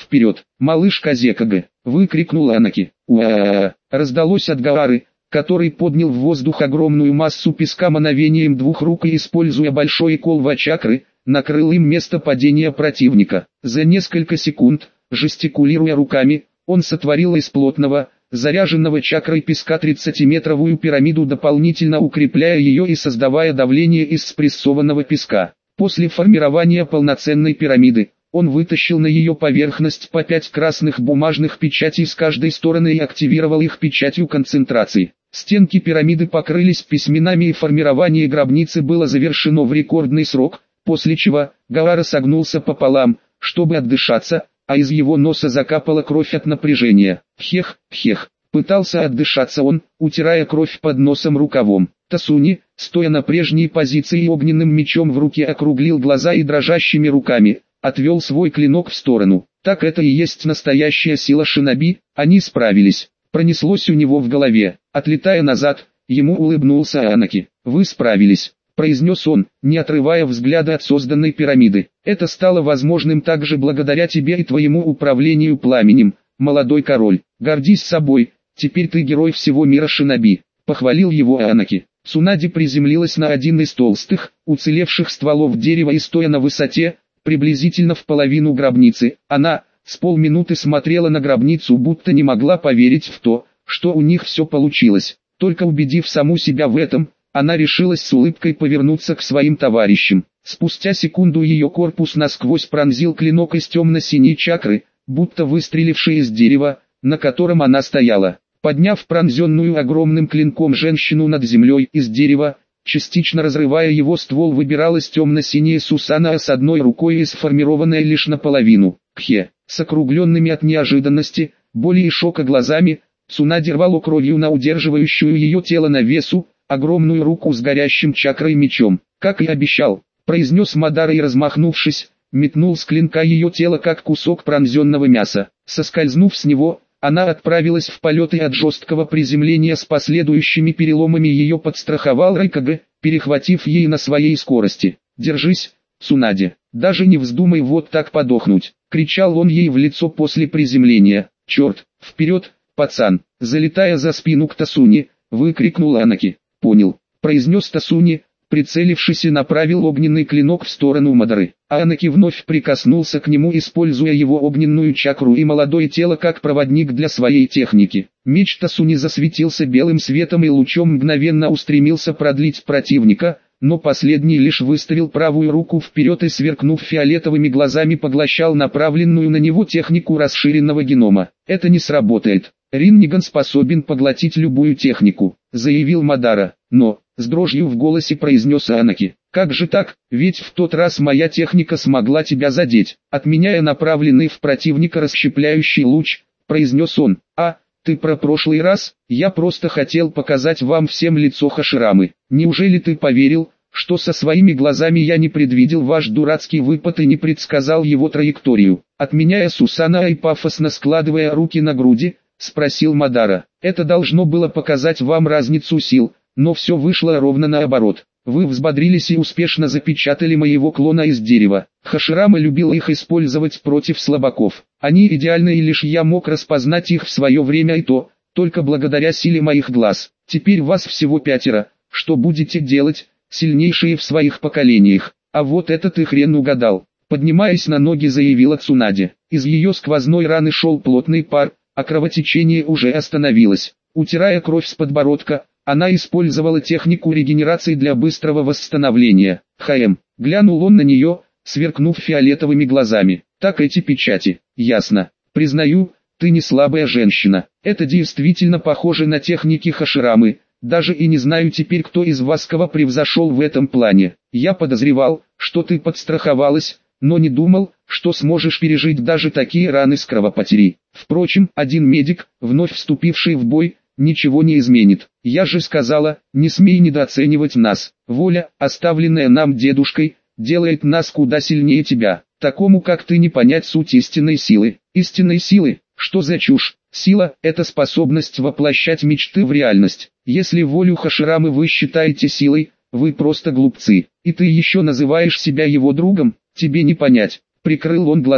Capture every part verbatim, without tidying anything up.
вперед! Малыш Казекага!» — выкрикнул Анаки. «Уа!» — раздалось от Гаары, который поднял в воздух огромную массу песка мановением двух рук и, используя большой кол ва-чакры, накрыл им место падения противника. За несколько секунд, жестикулируя руками, он сотворил из плотного, заряженного чакрой песка тридцатиметровую пирамиду, дополнительно укрепляя ее и создавая давление из спрессованного песка. После формирования полноценной пирамиды, он вытащил на ее поверхность по пять красных бумажных печатей с каждой стороны и активировал их печатью концентрации. Стенки пирамиды покрылись письменами и формирование гробницы было завершено в рекордный срок, после чего Гаара согнулся пополам, чтобы отдышаться, а из его носа закапала кровь от напряжения. «Хех, хех», пытался отдышаться он, утирая кровь под носом рукавом. Тасуни, стоя на прежней позиции и огненным мечом в руке, округлил глаза и дрожащими руками отвел свой клинок в сторону. Так это и есть настоящая сила шиноби, они справились. Пронеслось у него в голове. Отлетая назад, ему улыбнулся Анаки. «Вы справились», — произнес он, не отрывая взгляда от созданной пирамиды. «Это стало возможным также благодаря тебе и твоему управлению пламенем, молодой король. Гордись собой, теперь ты герой всего мира шиноби», — похвалил его Анаки. Цунади приземлилась на один из толстых, уцелевших стволов дерева и, стоя на высоте, приблизительно в половину гробницы, она с полминуты смотрела на гробницу, будто не могла поверить в то, что у них все получилось. Только убедив саму себя в этом, она решилась с улыбкой повернуться к своим товарищам. Спустя секунду ее корпус насквозь пронзил клинок из темно-синей чакры, будто выстреливший из дерева, на котором она стояла. Подняв пронзенную огромным клинком женщину над землей из дерева, частично разрывая его ствол, выбиралась темно-синяя Сусана с одной рукой и сформированная лишь наполовину. Кхе, с округленными от неожиданности, боли и шока глазами, Цунади рвало кровью на удерживающую ее тело на весу, огромную руку с горящим чакрой мечом. «Как и обещал», — произнес Мадара и, размахнувшись, метнул с клинка ее тело как кусок пронзенного мяса. Соскользнув с него, она отправилась в полет и от жесткого приземления с последующими переломами ее подстраховал Райкага, перехватив ей на своей скорости. «Держись, Цунади, даже не вздумай вот так подохнуть», — кричал он ей в лицо после приземления. «Черт, вперед, пацан!» Залетая за спину к Тасуни, выкрикнул Анаки. «Понял», — произнес Тасуни, прицелившись, и направил огненный клинок в сторону Мадары. Анаки вновь прикоснулся к нему, используя его огненную чакру и молодое тело как проводник для своей техники. Меч Тасуни засветился белым светом и лучом мгновенно устремился продлить противника, но последний лишь выставил правую руку вперед и, сверкнув фиолетовыми глазами, поглощал направленную на него технику расширенного генома. «Это не сработает. Ринниган способен поглотить любую технику», — заявил Мадара. «Но», — с дрожью в голосе произнес Анаки, «как же так, ведь в тот раз моя техника смогла тебя задеть», отменяя направленный в противника расщепляющий луч, произнес он. «А, ты про прошлый раз? Я просто хотел показать вам всем лицо Хаширамы. Неужели ты поверил, что со своими глазами я не предвидел ваш дурацкий выпад и не предсказал его траекторию?» Отменяя Сусана и пафосно складывая руки на груди, спросил Мадара. «Это должно было показать вам разницу сил, но все вышло ровно наоборот. Вы взбодрились и успешно запечатали моего клона из дерева. Хаширама любил их использовать против слабаков. Они идеальны, и лишь я мог распознать их в свое время, и то, только благодаря силе моих глаз. Теперь вас всего пятеро. Что будете делать, сильнейшие в своих поколениях?» «А вот это ты хрен угадал», — поднимаясь на ноги, заявила Цунади. Из ее сквозной раны шел плотный пар, а кровотечение уже остановилось. Утирая кровь с подбородка, она использовала технику регенерации для быстрого восстановления. «Хаэм», — глянул он на нее, сверкнув фиолетовыми глазами. «Так эти печати, ясно. Признаю, ты не слабая женщина. Это действительно похоже на техники Хаширамы. Даже и не знаю теперь, кто из вас кого превзошел в этом плане. Я подозревал, что ты подстраховалась, но не думал, что сможешь пережить даже такие раны с кровопотерей. Впрочем, один медик, вновь вступивший в бой, ничего не изменит. Я же сказала, не смей недооценивать нас. Воля, оставленная нам дедушкой, делает нас куда сильнее тебя. Такому как ты не понять суть истинной силы». «Истинной силы? Что за чушь? Сила – это способность воплощать мечты в реальность. Если волю Хаширамы вы считаете силой, вы просто глупцы. И ты еще называешь себя его другом? Тебе не понять». Прикрыл он глаза.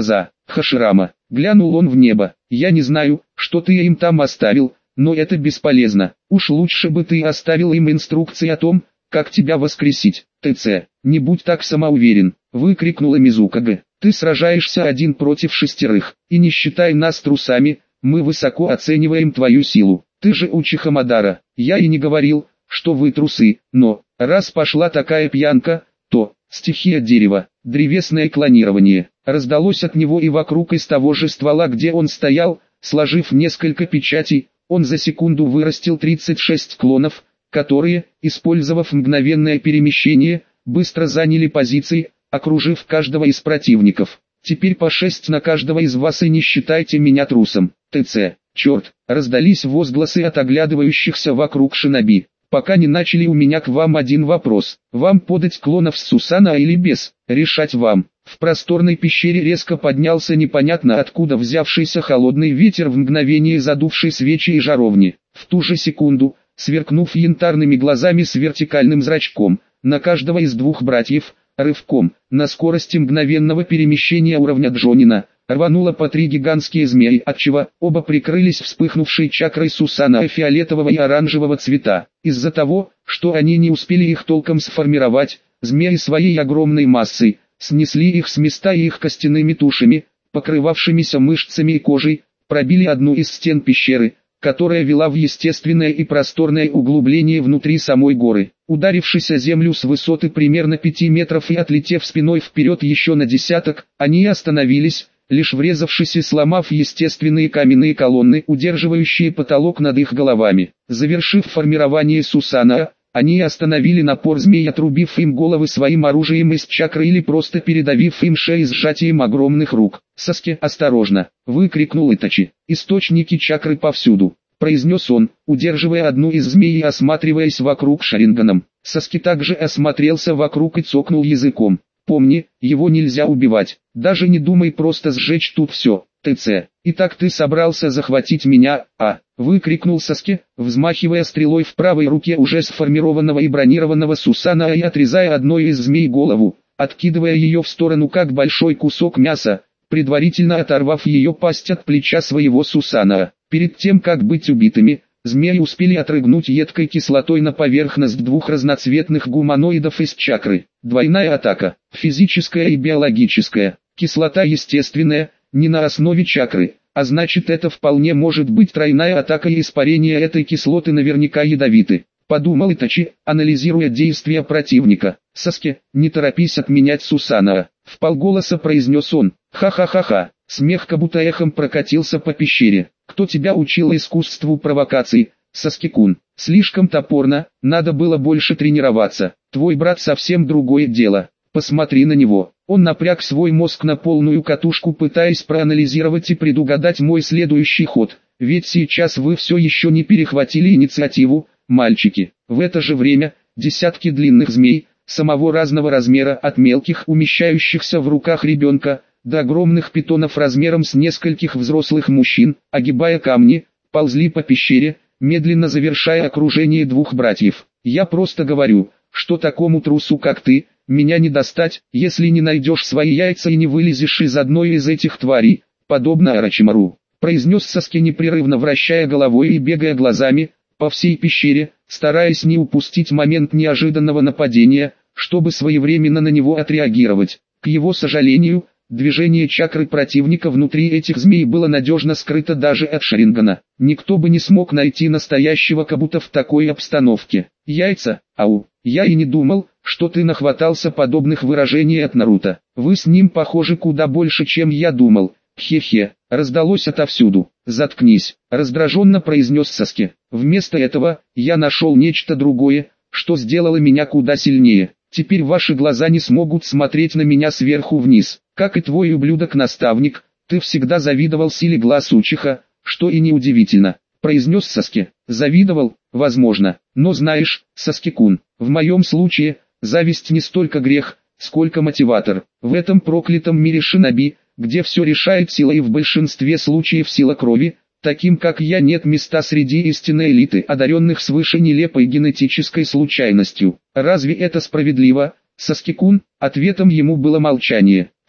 Хаширама. Глянул он в небо. Я не знаю, что ты им там оставил, но это бесполезно. Уж лучше бы ты оставил им инструкции о том, как тебя воскресить. ТЦ. Не будь так самоуверен, выкрикнула Мизукага. Ты сражаешься один против шестерых, и не считай нас трусами, мы высоко оцениваем твою силу. Ты же Учиха Мадара. Я и не говорил, что вы трусы, но, раз пошла такая пьянка, то, стихия дерева, древесное клонирование, раздалось от него и вокруг из того же ствола, где он стоял, сложив несколько печатей, он за секунду вырастил тридцать шесть клонов, которые, использовав мгновенное перемещение, быстро заняли позиции, окружив каждого из противников. Теперь по шесть на каждого из вас и не считайте меня трусом. ТЦ. Черт, раздались возгласы от оглядывающихся вокруг шиноби. Пока не начали, у меня к вам один вопрос. Вам подать клонов с Сусана или без? Решать вам. В просторной пещере резко поднялся непонятно откуда взявшийся холодный ветер, в мгновение задувший свечи и жаровни. В ту же секунду, сверкнув янтарными глазами с вертикальным зрачком, на каждого из двух братьев, рывком, на скорости мгновенного перемещения уровня Джонина, рвануло по три гигантские змеи, отчего оба прикрылись вспыхнувшей чакрой Сусана фиолетового и оранжевого цвета. Из-за того, что они не успели их толком сформировать, змеи своей огромной массой снесли их с места и их костяными тушами, покрывавшимися мышцами и кожей, пробили одну из стен пещеры, которая вела в естественное и просторное углубление внутри самой горы. Ударившись о землю с высоты примерно пяти метров и отлетев спиной вперед еще на десяток, они остановились, лишь врезавшись и сломав естественные каменные колонны, удерживающие потолок над их головами. Завершив формирование Сусана, они остановили напор змей, отрубив им головы своим оружием из чакры или просто передавив им шеи сжатием огромных рук. «Саске, осторожно!» — выкрикнул Итачи. «Источники чакры повсюду!» — произнес он, удерживая одну из змей и осматриваясь вокруг шаринганом. Саске также осмотрелся вокруг и цокнул языком. «Помни, его нельзя убивать. Даже не думай просто сжечь тут все. ТЦ. Итак, ты собрался захватить меня, а?» — выкрикнул Саске, взмахивая стрелой в правой руке уже сформированного и бронированного Сусана и отрезая одной из змей голову, откидывая ее в сторону как большой кусок мяса, предварительно оторвав ее пасть от плеча своего Сусана. Перед тем, как быть убитыми, змеи успели отрыгнуть едкой кислотой на поверхность двух разноцветных гуманоидов из чакры. Двойная атака, физическая и биологическая. Кислота естественная, не на основе чакры, а значит, это вполне может быть тройная атака, и испарение этой кислоты наверняка ядовиты. Подумал Итачи, анализируя действия противника. «Саске, не торопись отменять Сусана», — вполголоса произнес он. «Ха-ха-ха-ха». Смех как будто эхом прокатился по пещере. «Кто тебя учил искусству провокаций, Саске-кун? Слишком топорно, надо было больше тренироваться. Твой брат совсем другое дело. Посмотри на него». Он напряг свой мозг на полную катушку, пытаясь проанализировать и предугадать мой следующий ход. Ведь сейчас вы все еще не перехватили инициативу, мальчики. В это же время, десятки длинных змей, самого разного размера, от мелких, умещающихся в руках ребенка, до огромных питонов размером с нескольких взрослых мужчин, огибая камни, ползли по пещере, медленно завершая окружение двух братьев. Я просто говорю, что такому трусу как ты, меня не достать, если не найдешь свои яйца и не вылезешь из одной из этих тварей, подобно Орочимару, произнес Саске, непрерывно вращая головой и бегая глазами по всей пещере, стараясь не упустить момент неожиданного нападения, чтобы своевременно на него отреагировать. К его сожалению, движение чакры противника внутри этих змей было надежно скрыто даже от Шарингана. Никто бы не смог найти настоящего кабута в такой обстановке. Яйца, ау, я и не думал, что ты нахватался подобных выражений от Наруто. Вы с ним похожи куда больше, чем я думал. Хе-хе, раздалось отовсюду. Заткнись, раздраженно произнес Саске. Вместо этого, я нашел нечто другое, что сделало меня куда сильнее. Теперь ваши глаза не смогут смотреть на меня сверху вниз. Как и твой ублюдок-наставник, ты всегда завидовал силе глаз Учиха, что и неудивительно, произнес Саске. Завидовал, возможно, но знаешь, Саске-кун, в моем случае, зависть не столько грех, сколько мотиватор. В этом проклятом мире шиноби, где все решает сила и в большинстве случаев сила крови, таким как я нет места среди истинной элиты, одаренных свыше нелепой генетической случайностью. Разве это справедливо, Саске-кун? Ответом ему было молчание.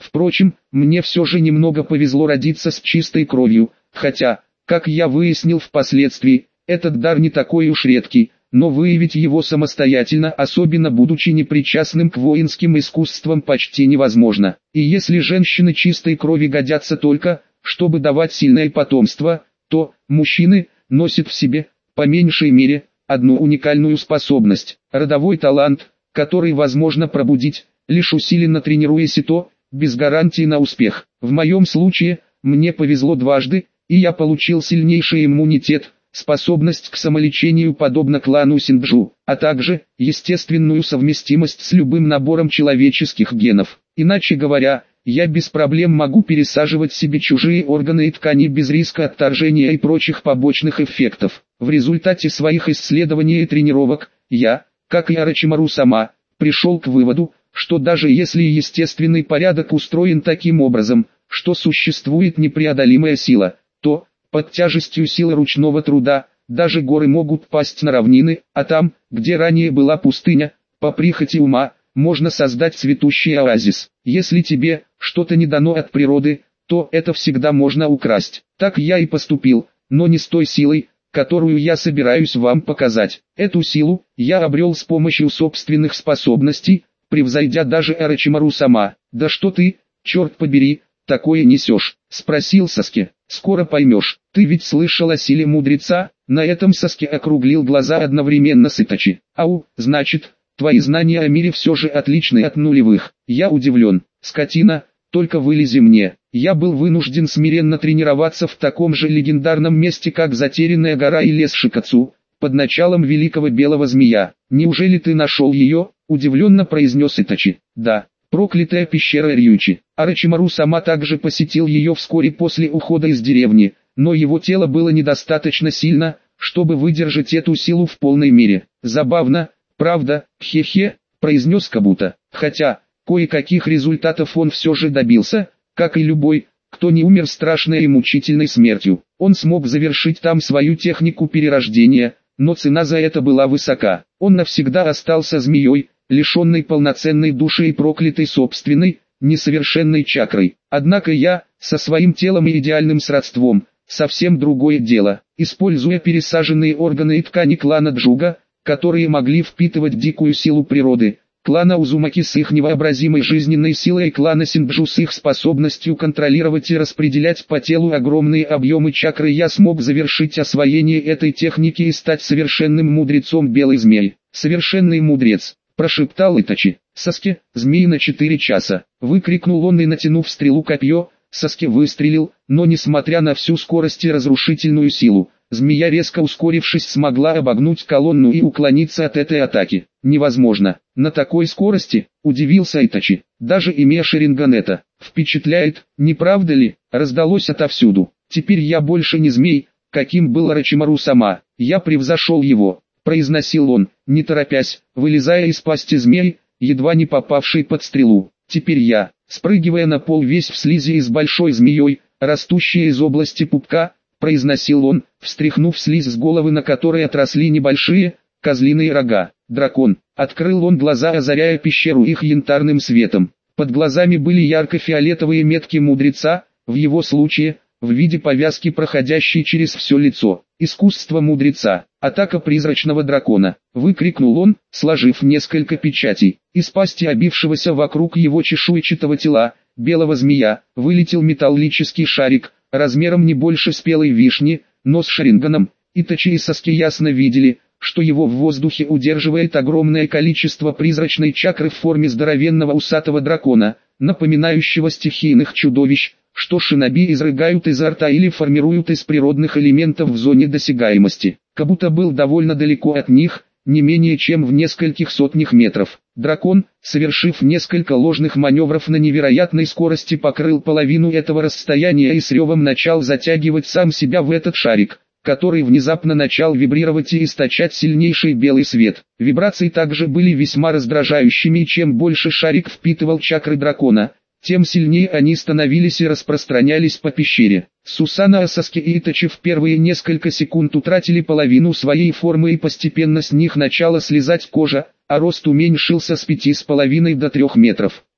Впрочем, мне все же немного повезло родиться с чистой кровью, хотя, как я выяснил впоследствии, этот дар не такой уж редкий, но выявить его самостоятельно, особенно будучи непричастным к воинским искусствам, почти невозможно. И если женщины чистой крови годятся только, чтобы давать сильное потомство, то мужчины носят в себе, по меньшей мере, одну уникальную способность, родовой талант, который возможно пробудить, лишь усиленно тренируясь, и то, без гарантии на успех. В моем случае, мне повезло дважды, и я получил сильнейший иммунитет, способность к самолечению подобно клану Синджу, а также естественную совместимость с любым набором человеческих генов. Иначе говоря, я без проблем могу пересаживать себе чужие органы и ткани без риска отторжения и прочих побочных эффектов. В результате своих исследований и тренировок, я, как и Орочимару сама, пришел к выводу, что даже если естественный порядок устроен таким образом, что существует непреодолимая сила, то, под тяжестью силы ручного труда, даже горы могут пасть на равнины, а там, где ранее была пустыня, по прихоти ума, можно создать цветущий оазис. Если тебе что-то не дано от природы, то это всегда можно украсть. Так я и поступил, но не с той силой, которую я собираюсь вам показать. Эту силу я обрел с помощью собственных способностей, превзойдя даже Орочимару сама. «Да что ты, черт побери, такое несешь?» — спросил Саски. «Скоро поймешь. Ты ведь слышал о силе мудреца?» На этом Саски округлил глаза одновременно с Итачи. «Ау, значит, твои знания о мире все же отличны от нулевых». Я удивлен. «Скотина, только вылези мне». Я был вынужден смиренно тренироваться в таком же легендарном месте, как Затерянная гора и лес Шикацу, под началом великого белого змея. «Неужели ты нашел ее?» — удивленно произнес Итачи. «Да, проклятая пещера Рьючи». Орочимару сама также посетил ее вскоре после ухода из деревни, но его тело было недостаточно сильно, чтобы выдержать эту силу в полной мере. «Забавно, правда, хе-хе», — произнес Кабуто. Хотя, кое-каких результатов он все же добился, как и любой, кто не умер страшной и мучительной смертью. Он смог завершить там свою технику перерождения, но цена за это была высока. Он навсегда остался змеей, лишенной полноценной души и проклятой собственной, несовершенной чакрой. Однако я, со своим телом и идеальным сродством, совсем другое дело. Используя пересаженные органы и ткани клана Джуга, которые могли впитывать дикую силу природы, клана Узумаки с их невообразимой жизненной силой и клана Синджу с их способностью контролировать и распределять по телу огромные объемы чакры, я смог завершить освоение этой техники и стать совершенным мудрецом белой змеи. «Совершенный мудрец», — прошептал Итачи. «Саски, змеи на четыре часа», — выкрикнул он и, натянув стрелу копье, Саски выстрелил, но несмотря на всю скорость и разрушительную силу, змея, резко ускорившись, смогла обогнуть колонну и уклониться от этой атаки. «Невозможно. На такой скорости?» — удивился Итачи. «Даже имея Шаринган это впечатляет, не правда ли?» — раздалось отовсюду. «Теперь я больше не змей, каким был Орочимару сама. Я превзошел его», — произносил он, не торопясь, вылезая из пасти змей, едва не попавший под стрелу. «Теперь я», спрыгивая на пол весь в слизи и с большой змеей, растущей из области пупка, произносил он, встряхнув слизь с головы, на которой отросли небольшие, козлиные рога. «Дракон!» Открыл он глаза, озаряя пещеру их янтарным светом. Под глазами были ярко-фиолетовые метки мудреца, в его случае, в виде повязки, проходящей через все лицо. «Искусство мудреца! Атака призрачного дракона!» — выкрикнул он, сложив несколько печатей. Из пасти обившегося вокруг его чешуйчатого тела, белого змея, вылетел металлический шарик, размером не больше спелой вишни, но с Шаринганом. Итачи и Саски ясно видели, что его в воздухе удерживает огромное количество призрачной чакры в форме здоровенного усатого дракона, напоминающего стихийных чудовищ, что шиноби изрыгают изо рта или формируют из природных элементов в зоне досягаемости. Кабуто был довольно далеко от них, не менее чем в нескольких сотнях метров. Дракон, совершив несколько ложных маневров на невероятной скорости, покрыл половину этого расстояния и с ревом начал затягивать сам себя в этот шарик, который внезапно начал вибрировать и источать сильнейший белый свет. Вибрации также были весьма раздражающими, и чем больше шарик впитывал чакры дракона, тем сильнее они становились и распространялись по пещере. Сусана, Саски и Итачи в первые несколько секунд утратили половину своей формы и постепенно с них начала слезать кожа, а рост уменьшился с пяти с половиной до трех метров.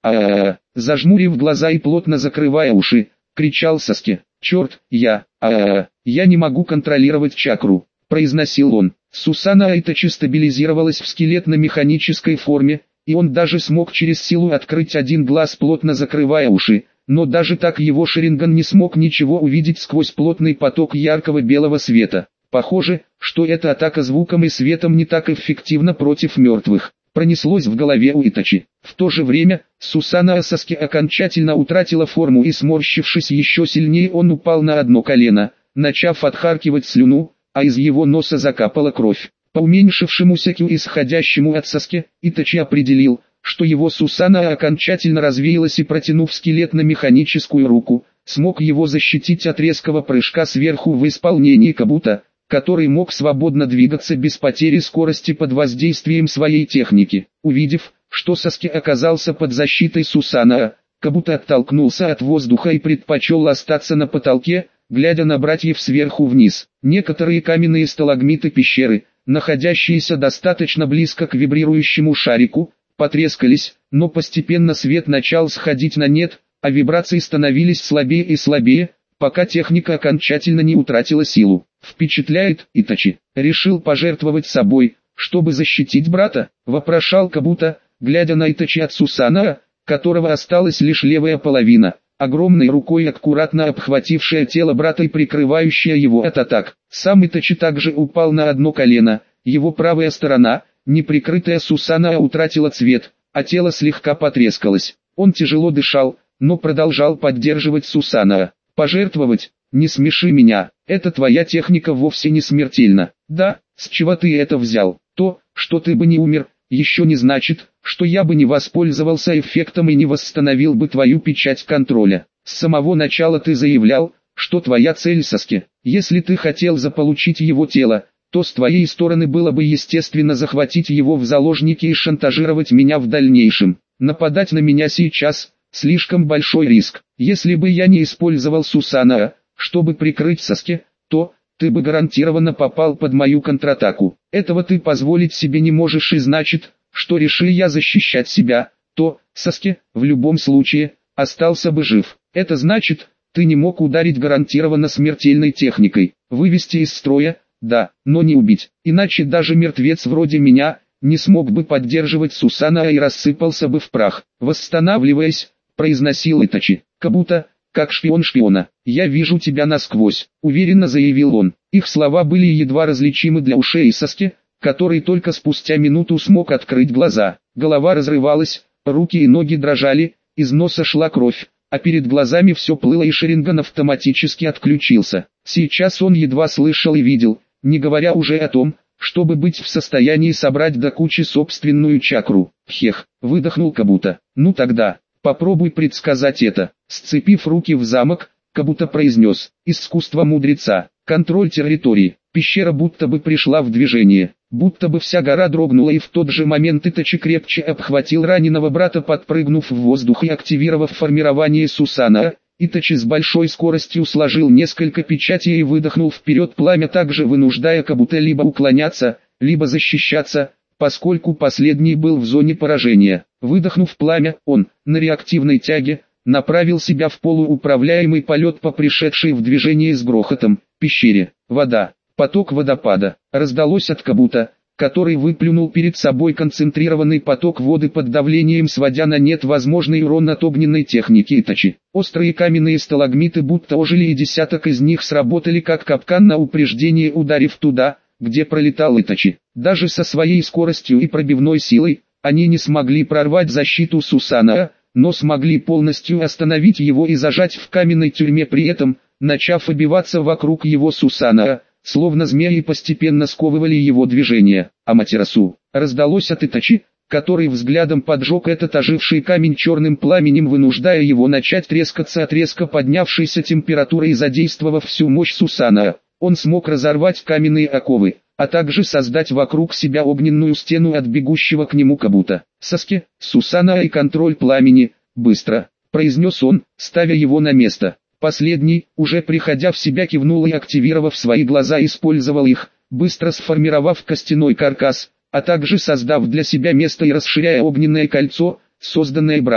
а зажмурив глаза и плотно закрывая уши, кричал Саске. «Черт, я, а я не могу контролировать чакру», — произносил он. Сусана Итачи стабилизировалась в скелетно-механической форме, и он даже смог через силу открыть один глаз, плотно закрывая уши, но даже так его Шаринган не смог ничего увидеть сквозь плотный поток яркого белого света. Похоже, что эта атака звуком и светом не так эффективна против мертвых. Пронеслось в голове у Итачи. В то же время, Сусана Саске окончательно утратила форму и, сморщившись еще сильнее, он упал на одно колено, начав отхаркивать слюну, а из его носа закапала кровь. По уменьшившемуся кю, исходящему от Саске, Итачи определил, что его Сусана окончательно развеялась и, протянув скелетно-механическую руку, смог его защитить от резкого прыжка сверху в исполнении Кабута, который мог свободно двигаться без потери скорости под воздействием своей техники. Увидев, что Саске оказался под защитой Сусана, Кабута оттолкнулся от воздуха и предпочел остаться на потолке, глядя на братьев сверху вниз. Некоторые каменные сталагмиты пещеры, находящиеся достаточно близко к вибрирующему шарику, потрескались, но постепенно свет начал сходить на нет, а вибрации становились слабее и слабее, пока техника окончательно не утратила силу. «Впечатляет, Итачи. Решил пожертвовать собой, чтобы защитить брата?» — вопрошал Кабута, глядя на Итачи от Сусана, которого осталась лишь левая половина, огромной рукой аккуратно обхватившая тело брата и прикрывающая его от атак. Сам Итачи также упал на одно колено, его правая сторона, неприкрытая Сусана, утратила цвет, а тело слегка потрескалось. Он тяжело дышал, но продолжал поддерживать Сусана. «Пожертвовать? Не смеши меня, это твоя техника вовсе не смертельна». «Да, с чего ты это взял? То, что ты бы не умер, еще не значит, что я бы не воспользовался эффектом и не восстановил бы твою печать контроля. С самого начала ты заявлял, что твоя цель Саске. Если ты хотел заполучить его тело, то с твоей стороны было бы естественно захватить его в заложники и шантажировать меня в дальнейшем. Нападать на меня сейчас – слишком большой риск. Если бы я не использовал Сусана, чтобы прикрыть Саске, то ты бы гарантированно попал под мою контратаку. Этого ты позволить себе не можешь, и значит, что реши я защищать себя, то Саске, в любом случае, остался бы жив. Это значит, ты не мог ударить гарантированно смертельной техникой. Вывести из строя, да, но не убить. Иначе даже мертвец вроде меня не смог бы поддерживать Сусана и рассыпался бы в прах. Восстанавливаясь, произносил Итачи. «Кабута, как шпион шпиона, я вижу тебя насквозь», — уверенно заявил он. Их слова были едва различимы для ушей Саске, который только спустя минуту смог открыть глаза. Голова разрывалась, руки и ноги дрожали, из носа шла кровь, а перед глазами все плыло, и Шаринган автоматически отключился. Сейчас он едва слышал и видел, не говоря уже о том, чтобы быть в состоянии собрать до кучи собственную чакру. «Хех», — выдохнул Кабута. «Ну тогда, попробуй предсказать это». Сцепив руки в замок, Кабута произнес: «Искусство мудреца, контроль территории». Пещера будто бы пришла в движение, будто бы вся гора дрогнула, и в тот же момент Итачи крепче обхватил раненого брата, подпрыгнув в воздух и активировав формирование Сусана. Итачи с большой скоростью сложил несколько печатей и выдохнул вперед пламя, также вынуждая Кабута либо уклоняться, либо защищаться, поскольку последний был в зоне поражения. Выдохнув пламя, он, на реактивной тяге, направил себя в полууправляемый полет по пришедшей в движение с грохотом пещере. Вода, поток водопада, раздалось от Кабута, который выплюнул перед собой концентрированный поток воды под давлением, сводя на нет возможный урон от огненной техники Итачи. Острые каменные сталагмиты будто ожили, и десяток из них сработали как капкан на упреждение, ударив туда, где пролетал Итачи. Даже со своей скоростью и пробивной силой, они не смогли прорвать защиту Сусана, но смогли полностью остановить его и зажать в каменной тюрьме, при этом, начав обиваться вокруг его Сусана, словно змеи, постепенно сковывали его движение. «Аматерасу!» раздалось от Итачи, который взглядом поджег этот оживший камень черным пламенем, вынуждая его начать трескаться от резко поднявшейся температуры, и задействовав всю мощь Сусана, он смог разорвать каменные оковы, а также создать вокруг себя огненную стену от бегущего к нему Кабута. «Саске, Сусана и контроль пламени, быстро!» произнес он, ставя его на место. Последний, уже приходя в себя, кивнул и, активировав свои глаза, использовал их, быстро сформировав костяной каркас, а также создав для себя место и расширяя огненное кольцо, созданное братом.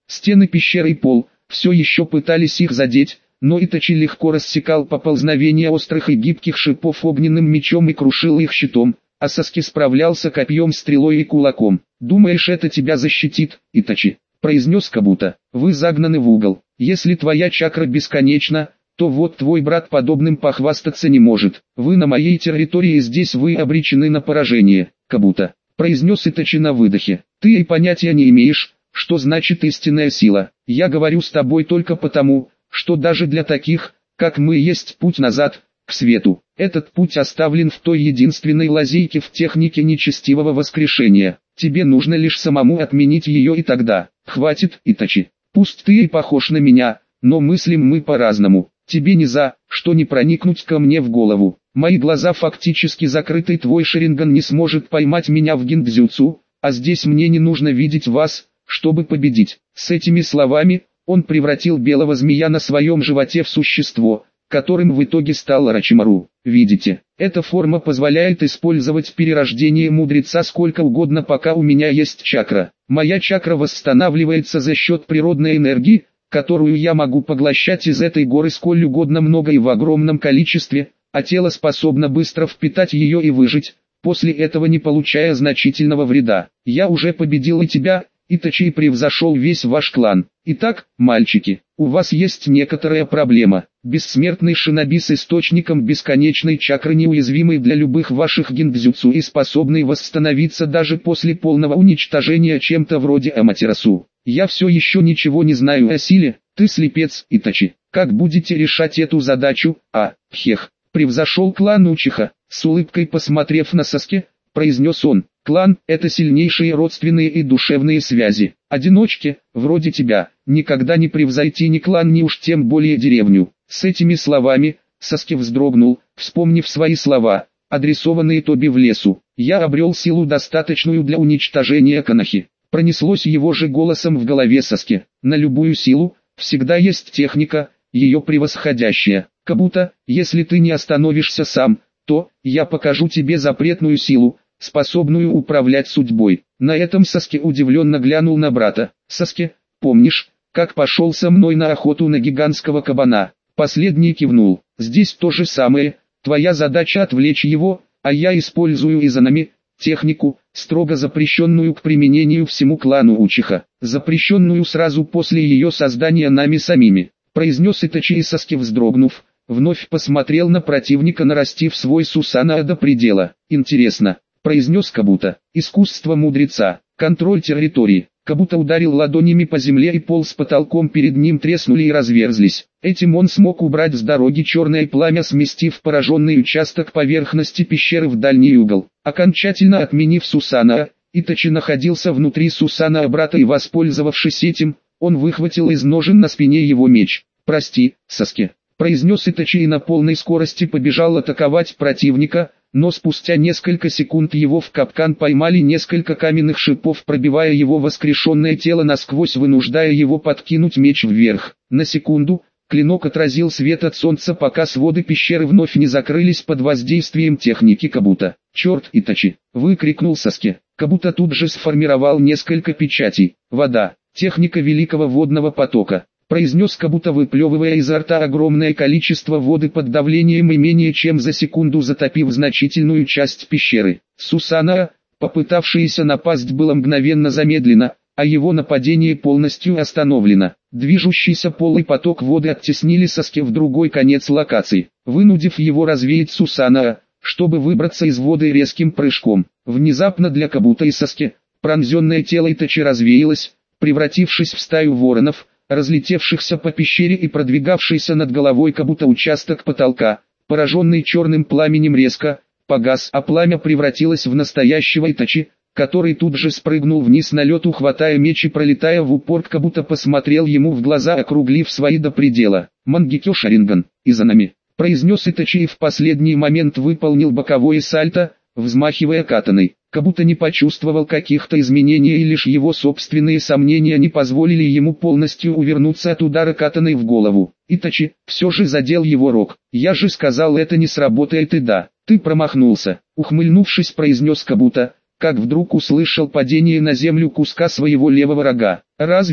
Стены пещеры и пол все еще пытались их задеть, но Итачи легко рассекал поползновения острых и гибких шипов огненным мечом и крушил их щитом, а Саски справлялся копьем, стрелой и кулаком. «Думаешь, это тебя защитит, Итачи?» — произнес Кабута. «Вы загнаны в угол. Если твоя чакра бесконечна, то вот твой брат подобным похвастаться не может. Вы на моей территории, и здесь вы обречены на поражение, Кабута», — произнес Итачи на выдохе. «Ты и понятия не имеешь, что значит истинная сила. Я говорю с тобой только потому, что даже для таких, как мы, есть путь назад, к свету. Этот путь оставлен в той единственной лазейке в технике нечестивого воскрешения. Тебе нужно лишь самому отменить ее, и тогда, хватит, Итачи. Пусть ты и похож на меня, но мыслим мы по-разному. Тебе ни за что не проникнуть ко мне в голову. Мои глаза фактически закрыты, твой Шаринган не сможет поймать меня в гиндзюцу, а здесь мне не нужно видеть вас, чтобы победить». С этими словами он превратил белого змея на своем животе в существо, которым в итоге стал Орочимару. Видите, эта форма позволяет использовать перерождение мудреца сколько угодно, пока у меня есть чакра. Моя чакра восстанавливается за счет природной энергии, которую я могу поглощать из этой горы сколь угодно много и в огромном количестве, а тело способно быстро впитать ее и выжить, после этого не получая значительного вреда. Я уже победил и тебя, Итачи, и превзошел весь ваш клан. Итак, мальчики, у вас есть некоторая проблема. Бессмертный шиноби с источником бесконечной чакры, неуязвимый для любых ваших гиндзюцу и способный восстановиться даже после полного уничтожения чем-то вроде Аматерасу. Я все еще ничего не знаю о силе, ты слепец, Итачи. Как будете решать эту задачу? А, хех, превзошел клан Учиха, с улыбкой посмотрев на Саски, произнес он. Клан – это сильнейшие родственные и душевные связи. Одиночке, вроде тебя, никогда не превзойти ни клан, ни уж тем более деревню. С этими словами, Саски вздрогнул, вспомнив свои слова, адресованные Тоби в лесу. «Я обрел силу, достаточную для уничтожения Канахи». Пронеслось его же голосом в голове Саски. «На любую силу, всегда есть техника, ее превосходящая. Кабута, если ты не остановишься сам, то, я покажу тебе запретную силу, способную управлять судьбой». На этом Саски удивленно глянул на брата. «Саски, помнишь, как пошел со мной на охоту на гигантского кабана?» Последний кивнул. «Здесь то же самое, твоя задача отвлечь его, а я использую изанами, технику, строго запрещенную к применению всему клану Учиха, запрещенную сразу после ее создания нами самими», произнес Итачи, и Саски, вздрогнув, вновь посмотрел на противника, нарастив свой Сусана до предела. «Интересно», произнес Кабута. «Искусство мудреца, контроль территории». Кабута ударил ладонями по земле, и пол с потолком перед ним треснули и разверзлись. Этим он смог убрать с дороги черное пламя, сместив пораженный участок поверхности пещеры в дальний угол. Окончательно отменив Сусана, Итачи находился внутри Сусана брата, и, воспользовавшись этим, он выхватил из ножен на спине его меч. «Прости, Саски», произнес Итачи, и на полной скорости побежал атаковать противника, но спустя несколько секунд его в капкан поймали несколько каменных шипов, пробивая его воскрешенное тело насквозь, вынуждая его подкинуть меч вверх. На секунду, клинок отразил свет от солнца, пока своды пещеры вновь не закрылись под воздействием техники Кабута. «Черт, Итачи!» — выкрикнул Саски. Кабута тут же сформировал несколько печатей. «Вода, техника великого водного потока», произнес Кабута, выплевывая изо рта огромное количество воды под давлением и менее чем за секунду затопив значительную часть пещеры. Сусана, попытавшаяся напасть, было мгновенно замедлено, а его нападение полностью остановлено. Движущийся полый поток воды оттеснили Саски в другой конец локации, вынудив его развеять Сусана, чтобы выбраться из воды резким прыжком. Внезапно для Кабута и Саски, пронзенное тело Итачи развеялось, превратившись в стаю воронов, разлетевшихся по пещере, и продвигавшийся над головой Кабута участок потолка, пораженный черным пламенем, резко погас, а пламя превратилось в настоящего Итачи, который тут же спрыгнул вниз на лету, хватая меч и, пролетая в упор, Кабута посмотрел ему в глаза, округлив свои до предела. «Мангекё Шаринган, изанами», произнес Итачи, и в последний момент выполнил боковое сальто, взмахивая катаной. Кабута не почувствовал каких-то изменений, и лишь его собственные сомнения не позволили ему полностью увернуться от удара катаной в голову. Итачи все же задел его рог. «Я же сказал, это не сработает». «И да, ты промахнулся», ухмыльнувшись, произнес Кабута, как вдруг услышал падение на землю куска своего левого рога. «Разве?»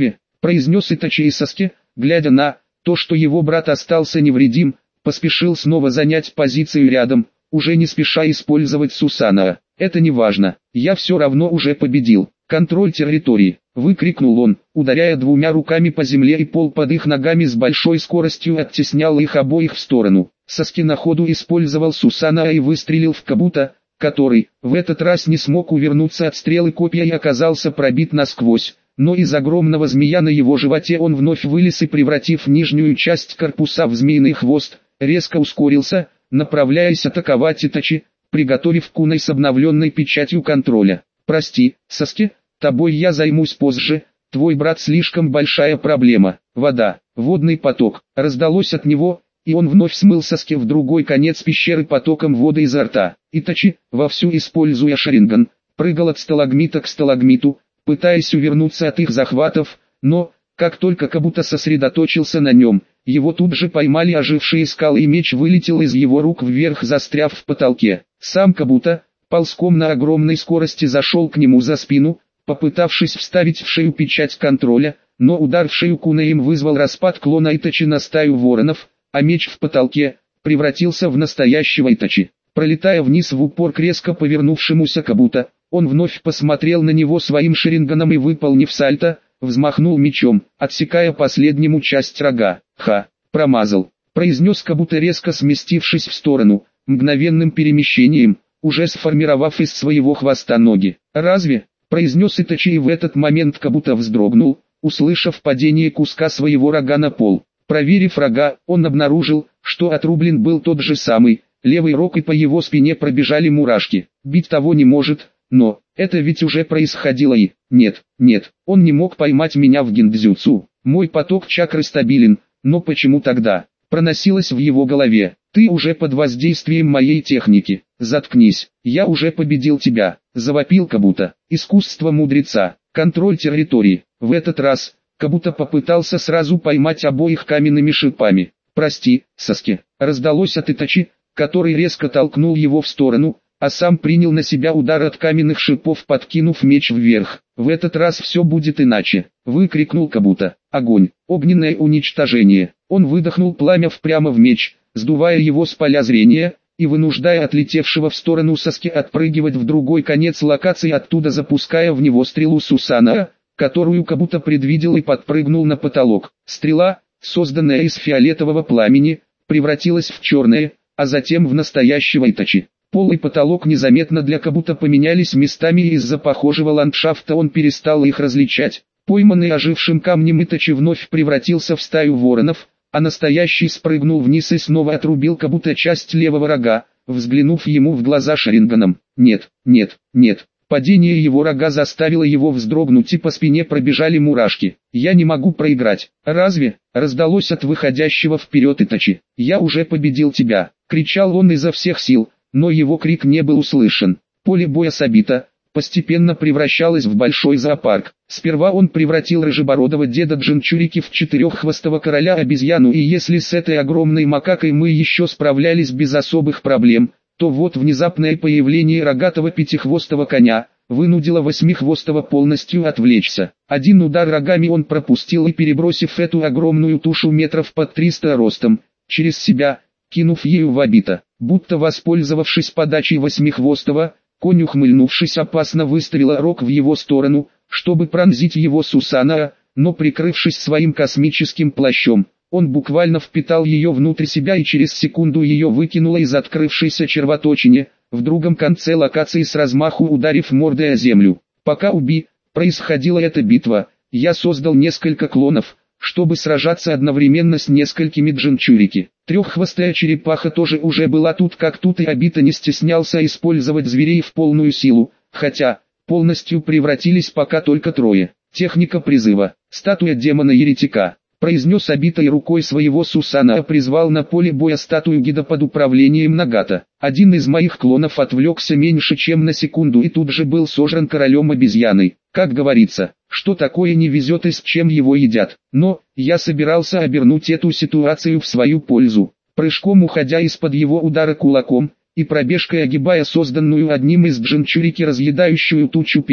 произнес Итачи Саске, глядя на то, что его брат остался невредим, поспешил снова занять позицию рядом, уже не спеша использовать Сусана. «Это не важно, я все равно уже победил. Контроль территории!» — выкрикнул он, ударяя двумя руками по земле, и пол под их ногами с большой скоростью оттеснял их обоих в сторону. Саске на ходу использовал Сусана и выстрелил в Кабута, который, в этот раз не смог увернуться от стрелы копья и оказался пробит насквозь, но из огромного змея на его животе он вновь вылез и, превратив нижнюю часть корпуса в змеиный хвост, резко ускорился, направляясь атаковать Итачи, приготовив куной с обновленной печатью контроля. «Прости, Саске, тобой я займусь позже, твой брат слишком большая проблема». Вода, водный поток, раздалось от него, и он вновь смыл Саске в другой конец пещеры потоком воды изо рта. Итачи, вовсю используя шаринган, прыгал от сталагмита к сталагмиту, пытаясь увернуться от их захватов, но, как только Кабута сосредоточился на нем, его тут же поймали ожившие скалы, и меч вылетел из его рук вверх, застряв в потолке. Сам Кабута, ползком на огромной скорости, зашел к нему за спину, попытавшись вставить в шею печать контроля, но удар в шею Кунаим вызвал распад клона Итачи на стаю воронов, а меч в потолке превратился в настоящего Итачи. Пролетая вниз в упор к резко повернувшемуся Кабута, он вновь посмотрел на него своим шаринганом и, выполнив сальто, взмахнул мечом, отсекая последнему часть рога. «Ха, промазал», — произнес Кабута, резко сместившись в сторону, мгновенным перемещением, уже сформировав из своего хвоста ноги. «Разве?» — произнес Итачи, и в этот момент Кабута вздрогнул, услышав падение куска своего рога на пол. Проверив рога, он обнаружил, что отрублен был тот же самый левый рог, и по его спине пробежали мурашки. Бить того не может, но это ведь уже происходило и... Нет, нет, он не мог поймать меня в гиндзюцу. Мой поток чакры стабилен, но почему тогда? Проносилось в его голове. Ты уже под воздействием моей техники. Заткнись, я уже победил тебя, завопил Кабута. Искусство мудреца, контроль территории. В этот раз Кабута попытался сразу поймать обоих каменными шипами. «Прости, Саске», раздалось от Итачи, который резко толкнул его в сторону, а сам принял на себя удар от каменных шипов, подкинув меч вверх. «В этот раз все будет иначе», — выкрикнул Кабута. «Огонь, огненное уничтожение». Он выдохнул пламя прямо в меч, сдувая его с поля зрения, и вынуждая отлетевшего в сторону Саске отпрыгивать в другой конец локации, оттуда запуская в него стрелу Сусана, которую Кабута предвидел, и подпрыгнул на потолок. Стрела, созданная из фиолетового пламени, превратилась в черное, а затем в настоящего Итачи. Пол и потолок незаметно для Кабута поменялись местами, и из-за похожего ландшафта он перестал их различать. Пойманный ожившим камнем Итачи вновь превратился в стаю воронов, а настоящий спрыгнул вниз и снова отрубил Кабута часть левого рога, взглянув ему в глаза шаринганом. «Нет, нет, нет». Падение его рога заставило его вздрогнуть, и по спине пробежали мурашки. «Я не могу проиграть». «Разве?» — раздалось от выходящего вперед Итачи. «Я уже победил тебя», — кричал он изо всех сил, но его крик не был услышан. Поле боя Сабита постепенно превращалось в большой зоопарк. Сперва он превратил рыжебородого деда Джинчурики в четыреххвостого короля обезьяну, и если с этой огромной макакой мы еще справлялись без особых проблем, то вот внезапное появление рогатого пятихвостого коня вынудило восьмихвостого полностью отвлечься. Один удар рогами он пропустил, и, перебросив эту огромную тушу метров под триста ростом, через себя, кинув ею в Абита. Будто воспользовавшись подачей восьмихвостого, конь, ухмыльнувшись, опасно выставил рог в его сторону, чтобы пронзить его Сусана, но, прикрывшись своим космическим плащом, он буквально впитал ее внутрь себя, и через секунду ее выкинуло из открывшейся червоточины, в другом конце локации, с размаху ударив мордой о землю. Пока уби происходила эта битва, я создал несколько клонов, чтобы сражаться одновременно с несколькими джинчурики. Треххвостая черепаха тоже уже была тут как тут, и Абита не стеснялся использовать зверей в полную силу, хотя полностью превратились пока только трое. Техника призыва. Статуя демона-еретика. Произнес Абита, и рукой своего Сусана призвал на поле боя статую гида под управлением Нагата. Один из моих клонов отвлекся меньше чем на секунду и тут же был сожран королем обезьяной. Как говорится, что такое не везет и с чем его едят. Но я собирался обернуть эту ситуацию в свою пользу. Прыжком уходя из-под его удара кулаком и пробежкой огибая созданную одним из джинчурики разъедающую тучу пены,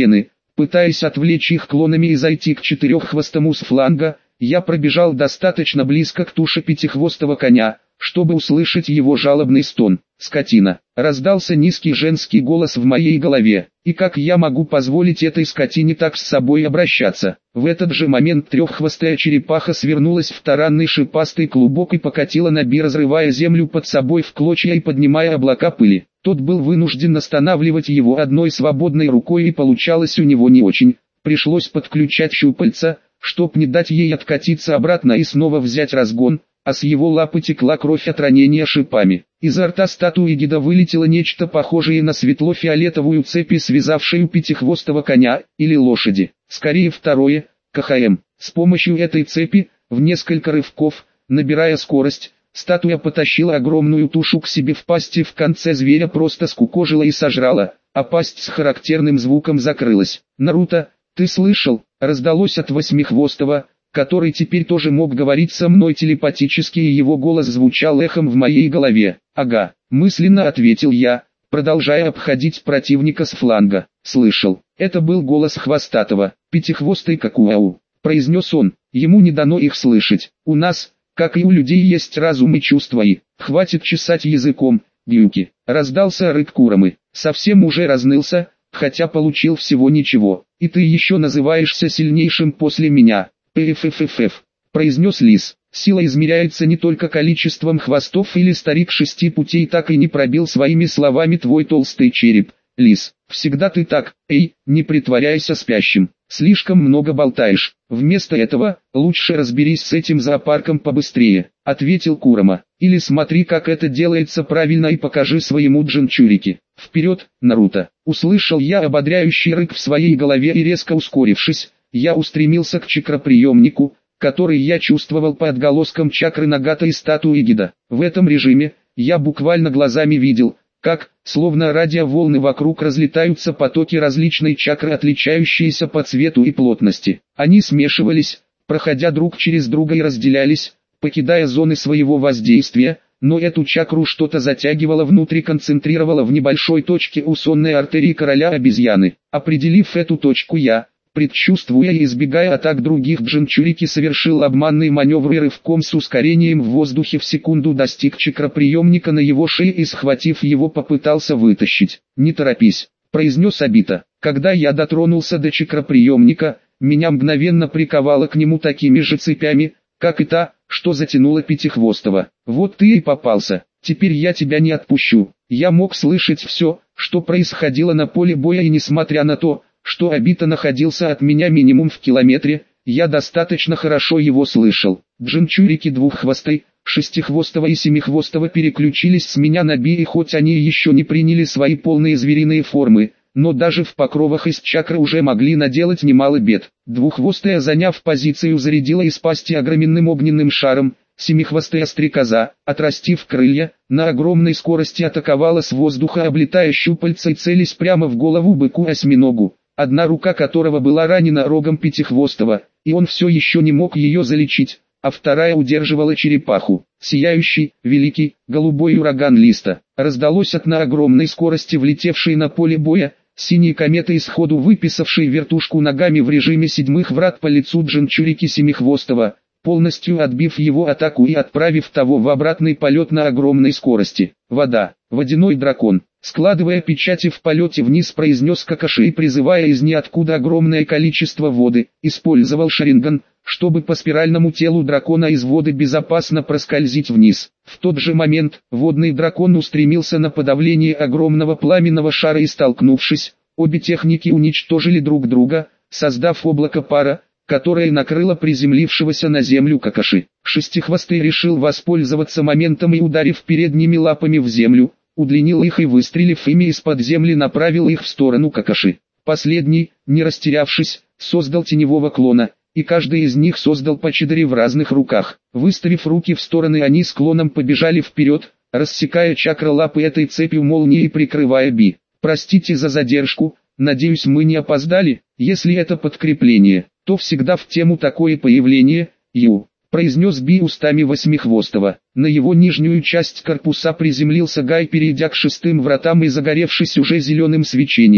Пытаясь отвлечь их клонами и зайти к четыреххвостому с фланга, я пробежал достаточно близко к туше пятихвостого коня, чтобы услышать его жалобный стон. «Скотина!» Раздался низкий женский голос в моей голове. И как я могу позволить этой скотине так с собой обращаться? В этот же момент треххвостая черепаха свернулась в таранный шипастый клубок и покатила на Би, разрывая землю под собой в клочья и поднимая облака пыли. Тот был вынужден останавливать его одной свободной рукой, и получалось у него не очень. Пришлось подключать щупальца, чтоб не дать ей откатиться обратно и снова взять разгон, а с его лапы текла кровь от ранения шипами. Изо рта статуи Гида вылетело нечто похожее на светло-фиолетовую цепь, связавшую пятихвостого коня, или лошади. Скорее второе, КХМ. С помощью этой цепи, в несколько рывков, набирая скорость, статуя потащила огромную тушу к себе в пасть, и в конце зверя просто скукожила и сожрала, а пасть с характерным звуком закрылась. «Наруто, ты слышал?» — раздалось от восьмихвостого, который теперь тоже мог говорить со мной телепатически, и его голос звучал эхом в моей голове. «Ага», — мысленно ответил я, продолжая обходить противника с фланга. «Слышал». Это был голос хвостатого. «Пятихвостый Какуау», — произнес он. «Ему не дано их слышать. У нас, как и у людей, есть разум и чувства, и хватит чесать языком, Гюки». Раздался рык Курамы. «Совсем уже разнылся, хотя получил всего ничего. И ты еще называешься сильнейшим после меня». «Пфффф», произнес Лис. «Сила измеряется не только количеством хвостов, или старик шести путей так и не пробил своими словами твой толстый череп. Лис, всегда ты так, эй, не притворяйся спящим, слишком много болтаешь. Вместо этого, лучше разберись с этим зоопарком побыстрее», — ответил Курама. «Или смотри, как это делается правильно, и покажи своему Джинчурике. Вперед, Наруто!» Услышал я ободряющий рык в своей голове, и резко ускорившись, я устремился к чакроприемнику, который я чувствовал по отголоскам чакры Нагата и статуи Гида. В этом режиме, я буквально глазами видел, как, словно радиоволны, вокруг разлетаются потоки различной чакры, отличающиеся по цвету и плотности. Они смешивались, проходя друг через друга, и разделялись, покидая зоны своего воздействия, но эту чакру что-то затягивало внутрь и концентрировало в небольшой точке у сонной артерии короля обезьяны. Определив эту точку, я, предчувствуя и избегая атак других Джинчурики, совершил обманный маневр и рывком с ускорением в воздухе в секунду достиг чакроприемника на его шее и, схватив его, попытался вытащить. «Не торопись», — произнес Обита. Когда я дотронулся до чакроприемника, меня мгновенно приковало к нему такими же цепями, как и та, что затянула пятихвостого. «Вот ты и попался, теперь я тебя не отпущу». Я мог слышать все, что происходило на поле боя, и несмотря на то, что Обита находился от меня минимум в километре, я достаточно хорошо его слышал. Джинчурики двуххвостой, шестихвостого и семихвостого переключились с меня на Би, и хоть они еще не приняли свои полные звериные формы, но даже в покровах из чакры уже могли наделать немало бед. Двуххвостая, заняв позицию, зарядила из пасти огроменным огненным шаром. Семихвостая стрекоза, отрастив крылья, на огромной скорости атаковала с воздуха, облетая щупальца и целясь прямо в голову быку-осьминогу, одна рука которого была ранена рогом пятихвостого, и он все еще не мог ее залечить, а вторая удерживала черепаху. Сияющий, великий, голубой ураган Листа. Раздалось от на огромной скорости влетевшей на поле боя, синей кометой, сходу выписавшей вертушку ногами в режиме седьмых врат по лицу Джинчурики семихвостого, полностью отбив его атаку и отправив того в обратный полет на огромной скорости. «Вода, водяной дракон», складывая печати в полете вниз, произнес Какаши и, призывая из ниоткуда огромное количество воды, использовал Шаринган, чтобы по спиральному телу дракона из воды безопасно проскользить вниз. В тот же момент, водный дракон устремился на подавление огромного пламенного шара и, столкнувшись, обе техники уничтожили друг друга, создав облако пара, которое накрыло приземлившегося на землю Какаши. Шестихвостый решил воспользоваться моментом и, ударив передними лапами в землю, удлинил их и, выстрелив ими из-под земли, направил их в сторону Какаши. Последний, не растерявшись, создал теневого клона, и каждый из них создал по четыре в разных руках. Выставив руки в стороны, они с клоном побежали вперед, рассекая чакра лапы этой цепью молнии и прикрывая Би. «Простите за задержку, надеюсь, мы не опоздали. Если это подкрепление, то всегда в тему такое появление, Ю», произнес Би устами восьмихвостого. На его нижнюю часть корпуса приземлился Гай, перейдя к шестым вратам и загоревшись уже зеленым свечением.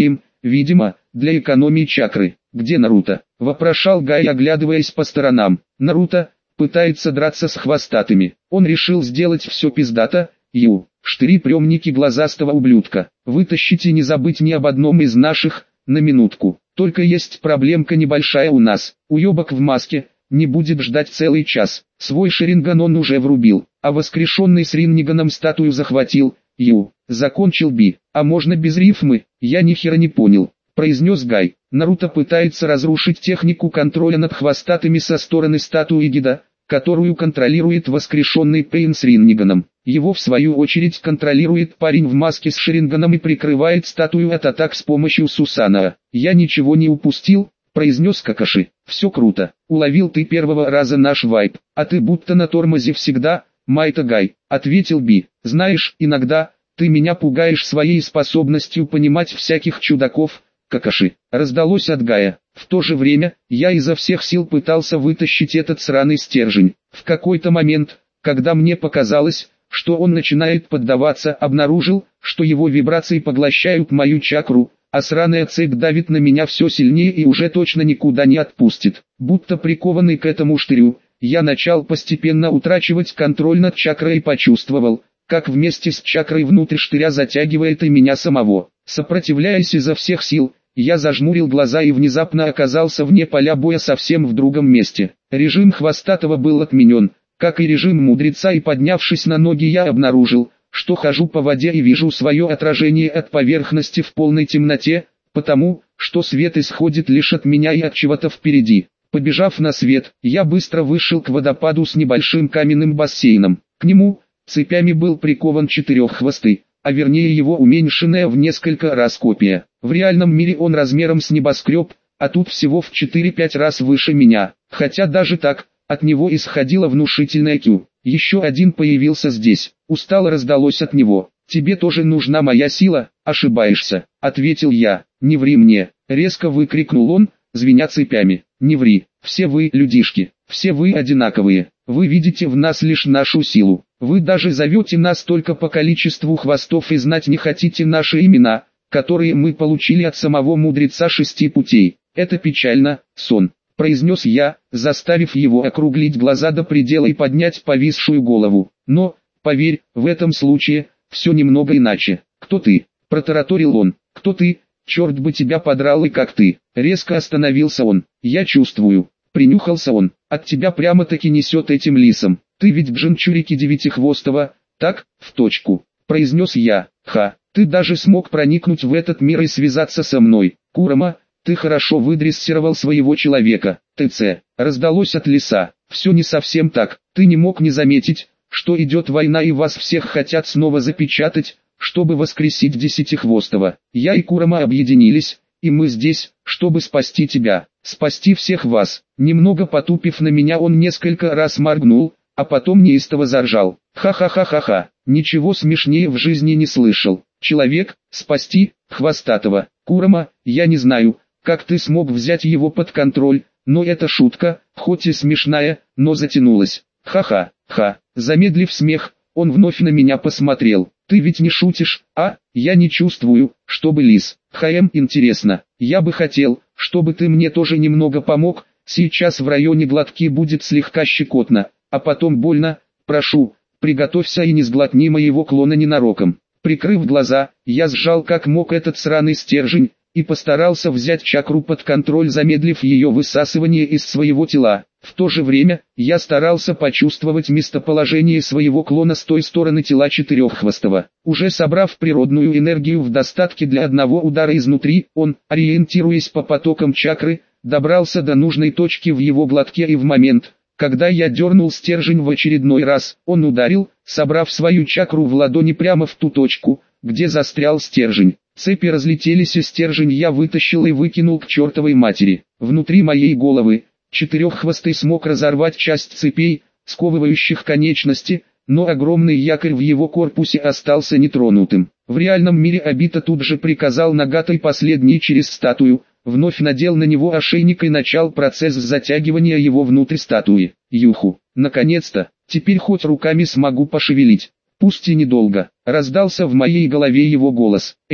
видимо, для экономии чакры. «Где Наруто?» – вопрошал Гай, оглядываясь по сторонам. «Наруто пытается драться с хвостатыми. Он решил сделать все пиздато, ю. Штыри приемники глазастого ублюдка. Вытащите, не забыть ни об одном из наших, на минутку. Только есть проблемка небольшая у нас. Уебок в маске не будет ждать целый час. Свой Шаринган он уже врубил, а воскрешенный с Ринниганом статую захватил, ю. Закончил Би. А можно без рифмы? Я ни хера не понял», — произнес Гай. «Наруто пытается разрушить технику контроля над хвостатыми со стороны статуи Гида, которую контролирует воскрешенный Пейн с Ринниганом. Его в свою очередь контролирует парень в маске с Шаринганом и прикрывает статую от атак с помощью Сусанаа. Я ничего не упустил», — произнес Какаши. «Все круто. Уловил ты первого раза наш вайб, а ты будто на тормозе всегда, Майта Гай», — ответил Би. «Знаешь, иногда ты меня пугаешь своей способностью понимать всяких чудаков, Какаши», — раздалось от Гая. В то же время, я изо всех сил пытался вытащить этот сраный стержень. В какой-то момент, когда мне показалось, что он начинает поддаваться, обнаружил, что его вибрации поглощают мою чакру, а сраная цепь давит на меня все сильнее и уже точно никуда не отпустит. Будто прикованный к этому штырю, я начал постепенно утрачивать контроль над чакрой и почувствовал, как вместе с чакрой внутрь штыря затягивает и меня самого. Сопротивляясь изо всех сил, я зажмурил глаза и внезапно оказался вне поля боя совсем в другом месте. Режим хвостатого был отменен, как и режим мудреца, и поднявшись на ноги я обнаружил, что хожу по воде и вижу свое отражение от поверхности в полной темноте, потому, что свет исходит лишь от меня и от чего-то впереди. Побежав на свет, я быстро вышел к водопаду с небольшим каменным бассейном. К нему цепями был прикован четыреххвостый, а вернее его уменьшенная в несколько раз копия. В реальном мире он размером с небоскреб, а тут всего в четыре-пять раз выше меня. Хотя даже так, от него исходила внушительная кю. Еще один появился здесь. Устало раздалось от него. «Тебе тоже нужна моя сила?» «Ошибаешься», — ответил я. «Не ври мне», — резко выкрикнул он, звеня цепями. «Не ври, все вы, людишки, все вы одинаковые. Вы видите в нас лишь нашу силу. Вы даже зовете нас только по количеству хвостов и знать не хотите наши имена, которые мы получили от самого мудреца шести путей. Это печально, сон», — произнес я, заставив его округлить глаза до предела и поднять повисшую голову. «Но, поверь, в этом случае, все немного иначе. Кто ты?» — протараторил он. «Кто ты? Черт бы тебя подрал, и как ты?» Резко остановился он. «Я чувствую». Принюхался он. «От тебя прямо-таки несет этим лисом. Ты ведь Бджинчурики Девятихвостого, так?» «В точку», — произнес я. «Ха, ты даже смог проникнуть в этот мир и связаться со мной. Курама, ты хорошо выдрессировал своего человека». «ТЦ», — раздалось от лиса. «Все не совсем так. Ты не мог не заметить, что идет война и вас всех хотят снова запечатать, чтобы воскресить Десятихвостого. Я и Курама объединились, и мы здесь, чтобы спасти тебя, спасти всех вас». Немного потупив на меня, он несколько раз моргнул, а потом неистово заржал. «Ха-ха-ха-ха-ха, ничего смешнее в жизни не слышал. Человек, спасти, хвостатого. Курама, я не знаю, как ты смог взять его под контроль, но эта шутка, хоть и смешная, но затянулась. Ха-ха-ха». Замедлив смех, он вновь на меня посмотрел. «Ты ведь не шутишь, а? Я не чувствую, чтобы лис. Хаем, интересно. Я бы хотел, чтобы ты мне тоже немного помог. Сейчас в районе глотки будет слегка щекотно, а потом больно. Прошу, приготовься и не сглотни моего клона ненароком». Прикрыв глаза, я сжал как мог этот сраный стержень, и постарался взять чакру под контроль, замедлив ее высасывание из своего тела. В то же время, я старался почувствовать местоположение своего клона с той стороны тела четыреххвостого. Уже собрав природную энергию в достатке для одного удара изнутри, он, ориентируясь по потокам чакры, добрался до нужной точки в его глотке, и в момент, когда я дернул стержень в очередной раз, он ударил, собрав свою чакру в ладони прямо в ту точку, где застрял стержень. Цепи разлетелись, и стержень я вытащил и выкинул к чертовой матери. Внутри моей головы четыреххвостый смог разорвать часть цепей, сковывающих конечности, но огромный якорь в его корпусе остался нетронутым. В реальном мире Обита тут же приказал Нагатой последний через статую, вновь надел на него ошейник и начал процесс затягивания его внутрь статуи. Юху, наконец-то, теперь хоть руками смогу пошевелить. Пусть и недолго. Раздался в моей голове его голос. «Эй,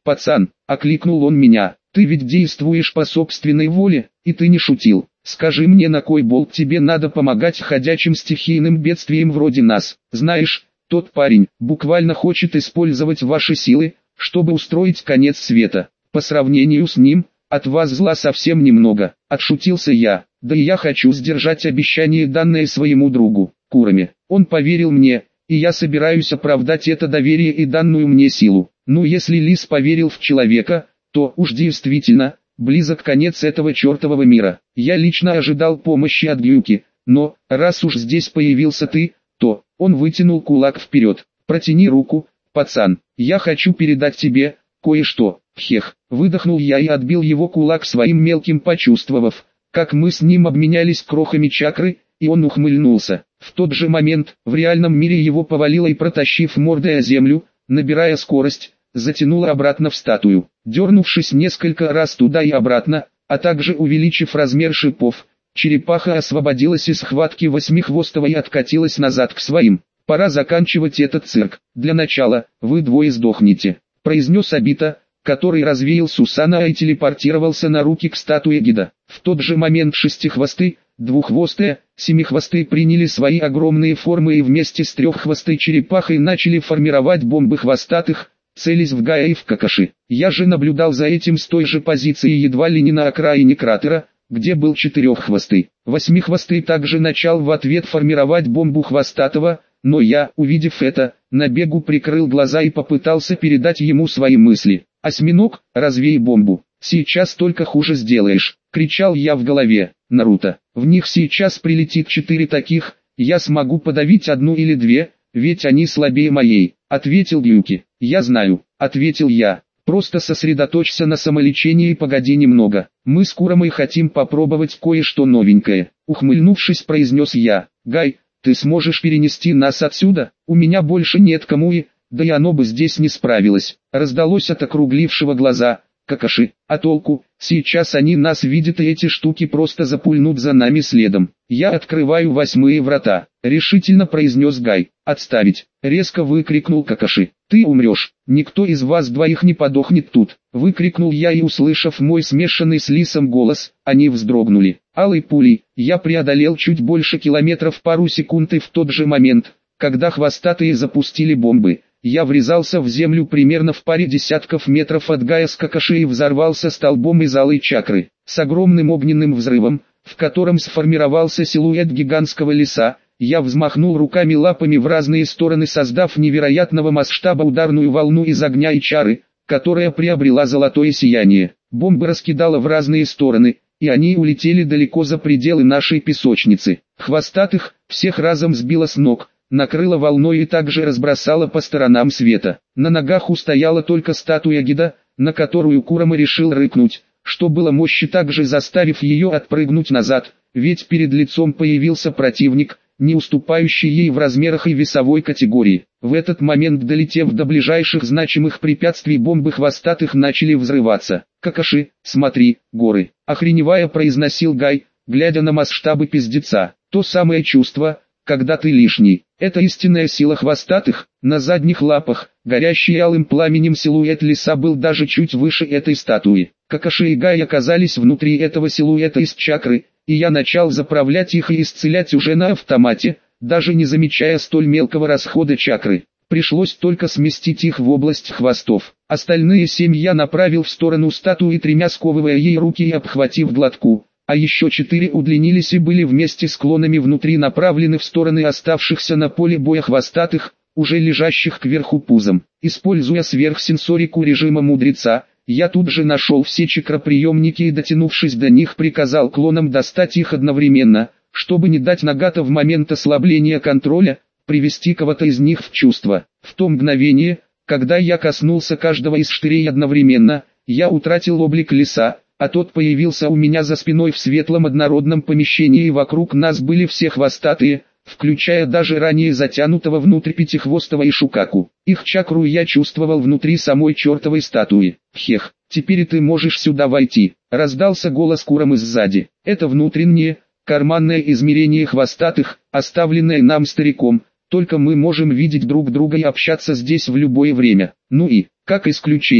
«Пацан», — окликнул он меня, — «ты ведь действуешь по собственной воле, и ты не шутил. Скажи мне, на кой болт тебе надо помогать ходячим стихийным бедствиям вроде нас? Знаешь, тот парень буквально хочет использовать ваши силы, чтобы устроить конец света. По сравнению с ним, от вас зла совсем немного», — отшутился я. «Да и я хочу сдержать обещание, данное своему другу, Кураме. Он поверил мне, и я собираюсь оправдать это доверие и данную мне силу. Ну, если Лис поверил в человека, то уж действительно, близок конец этого чертового мира. Я лично ожидал помощи от Гюки, но, раз уж здесь появился ты, то...» Он вытянул кулак вперед. «Протяни руку, пацан, я хочу передать тебе кое-что». «Хех», выдохнул я и отбил его кулак своим мелким, почувствовав, как мы с ним обменялись крохами чакры, и он ухмыльнулся. В тот же момент, в реальном мире его повалило и, протащив мордой о землю, набирая скорость, затянуло обратно в статую. Дернувшись несколько раз туда и обратно, а также увеличив размер шипов, черепаха освободилась из схватки восьмихвостого и откатилась назад к своим. «Пора заканчивать этот цирк. Для начала, вы двое сдохнете», — произнес Обита, который развеял Сусана и телепортировался на руки к статуе Гида. В тот же момент шестихвостый, двуххвостые, семихвостые приняли свои огромные формы и вместе с треххвостой черепахой начали формировать бомбы хвостатых, целясь в Гая и в Какаши. Я же наблюдал за этим с той же позиции едва ли не на окраине кратера, где был четыреххвостый. Восьмихвостый также начал в ответ формировать бомбу хвостатого, но я, увидев это, на бегу прикрыл глаза и попытался передать ему свои мысли. «Осьминог, развей бомбу, сейчас только хуже сделаешь», — кричал я в голове. «Наруто, в них сейчас прилетит четыре таких, я смогу подавить одну или две, ведь они слабее моей», — ответил Юки. «Я знаю», — ответил я. «Просто сосредоточься на самолечении и погоди немного. Мы с Курамой хотим попробовать кое-что новенькое», — ухмыльнувшись, произнес я. «Гай, ты сможешь перенести нас отсюда? У меня больше нет кому и... да и оно бы здесь не справилось», — раздалось от округлившего глаза Какаши. «А толку? Сейчас они нас видят, и эти штуки просто запульнут за нами следом». «Я открываю восьмые врата», — решительно произнес Гай. «Отставить!» — резко выкрикнул Какаши. «Ты умрешь! Никто из вас двоих не подохнет тут!» — выкрикнул я, и, услышав мой смешанный с Лисом голос, они вздрогнули. Алой пулей я преодолел чуть больше километров пару секунд, и в тот же момент, когда хвостатые запустили бомбы, я врезался в землю примерно в паре десятков метров от Гая с Какаши и взорвался столбом из алой чакры. С огромным огненным взрывом, в котором сформировался силуэт гигантского лиса, я взмахнул руками-лапами в разные стороны, создав невероятного масштаба ударную волну из огня и чары, которая приобрела золотое сияние. Бомбы раскидала в разные стороны, и они улетели далеко за пределы нашей песочницы. Хвостатых всех разом сбило с ног, накрыло волной и также разбросало по сторонам света. На ногах устояла только статуя Гида, на которую Курама решил рыкнуть, что было мощи, также заставив ее отпрыгнуть назад, ведь перед лицом появился противник, не уступающий ей в размерах и весовой категории. В этот момент, долетев до ближайших значимых препятствий, бомбы хвостатых начали взрываться. «Какаши, смотри, горы!» — охреневая произносил Гай, глядя на масштабы пиздеца. «То самое чувство, когда ты лишний. Это истинная сила хвостатых». На задних лапах, горящий алым пламенем силуэт лиса был даже чуть выше этой статуи. Какаши и Гай оказались внутри этого силуэта из чакры, и я начал заправлять их и исцелять уже на автомате, даже не замечая столь мелкого расхода чакры. Пришлось только сместить их в область хвостов. Остальные семь я направил в сторону статуи, тремя сковывая ей руки и обхватив глотку, а еще четыре удлинились и были вместе с клонами внутри направлены в стороны оставшихся на поле боя хвостатых, уже лежащих кверху пузом. Используя сверхсенсорику режима мудреца, я тут же нашел все чакроприемники и, дотянувшись до них, приказал клонам достать их одновременно, чтобы не дать Нагата в момент ослабления контроля, привести кого-то из них в чувство. В то мгновение, когда я коснулся каждого из штырей одновременно, я утратил облик лиса, а тот появился у меня за спиной в светлом однородном помещении, и вокруг нас были все хвостатые, включая даже ранее затянутого внутрь пятихвостого и Шукаку. Их чакру я чувствовал внутри самой чертовой статуи. «Хех, теперь и ты можешь сюда войти», — раздался голос Курамы сзади. «Это внутреннее, карманное измерение хвостатых, оставленное нам стариком, только мы можем видеть друг друга и общаться здесь в любое время. Ну и, как исключение,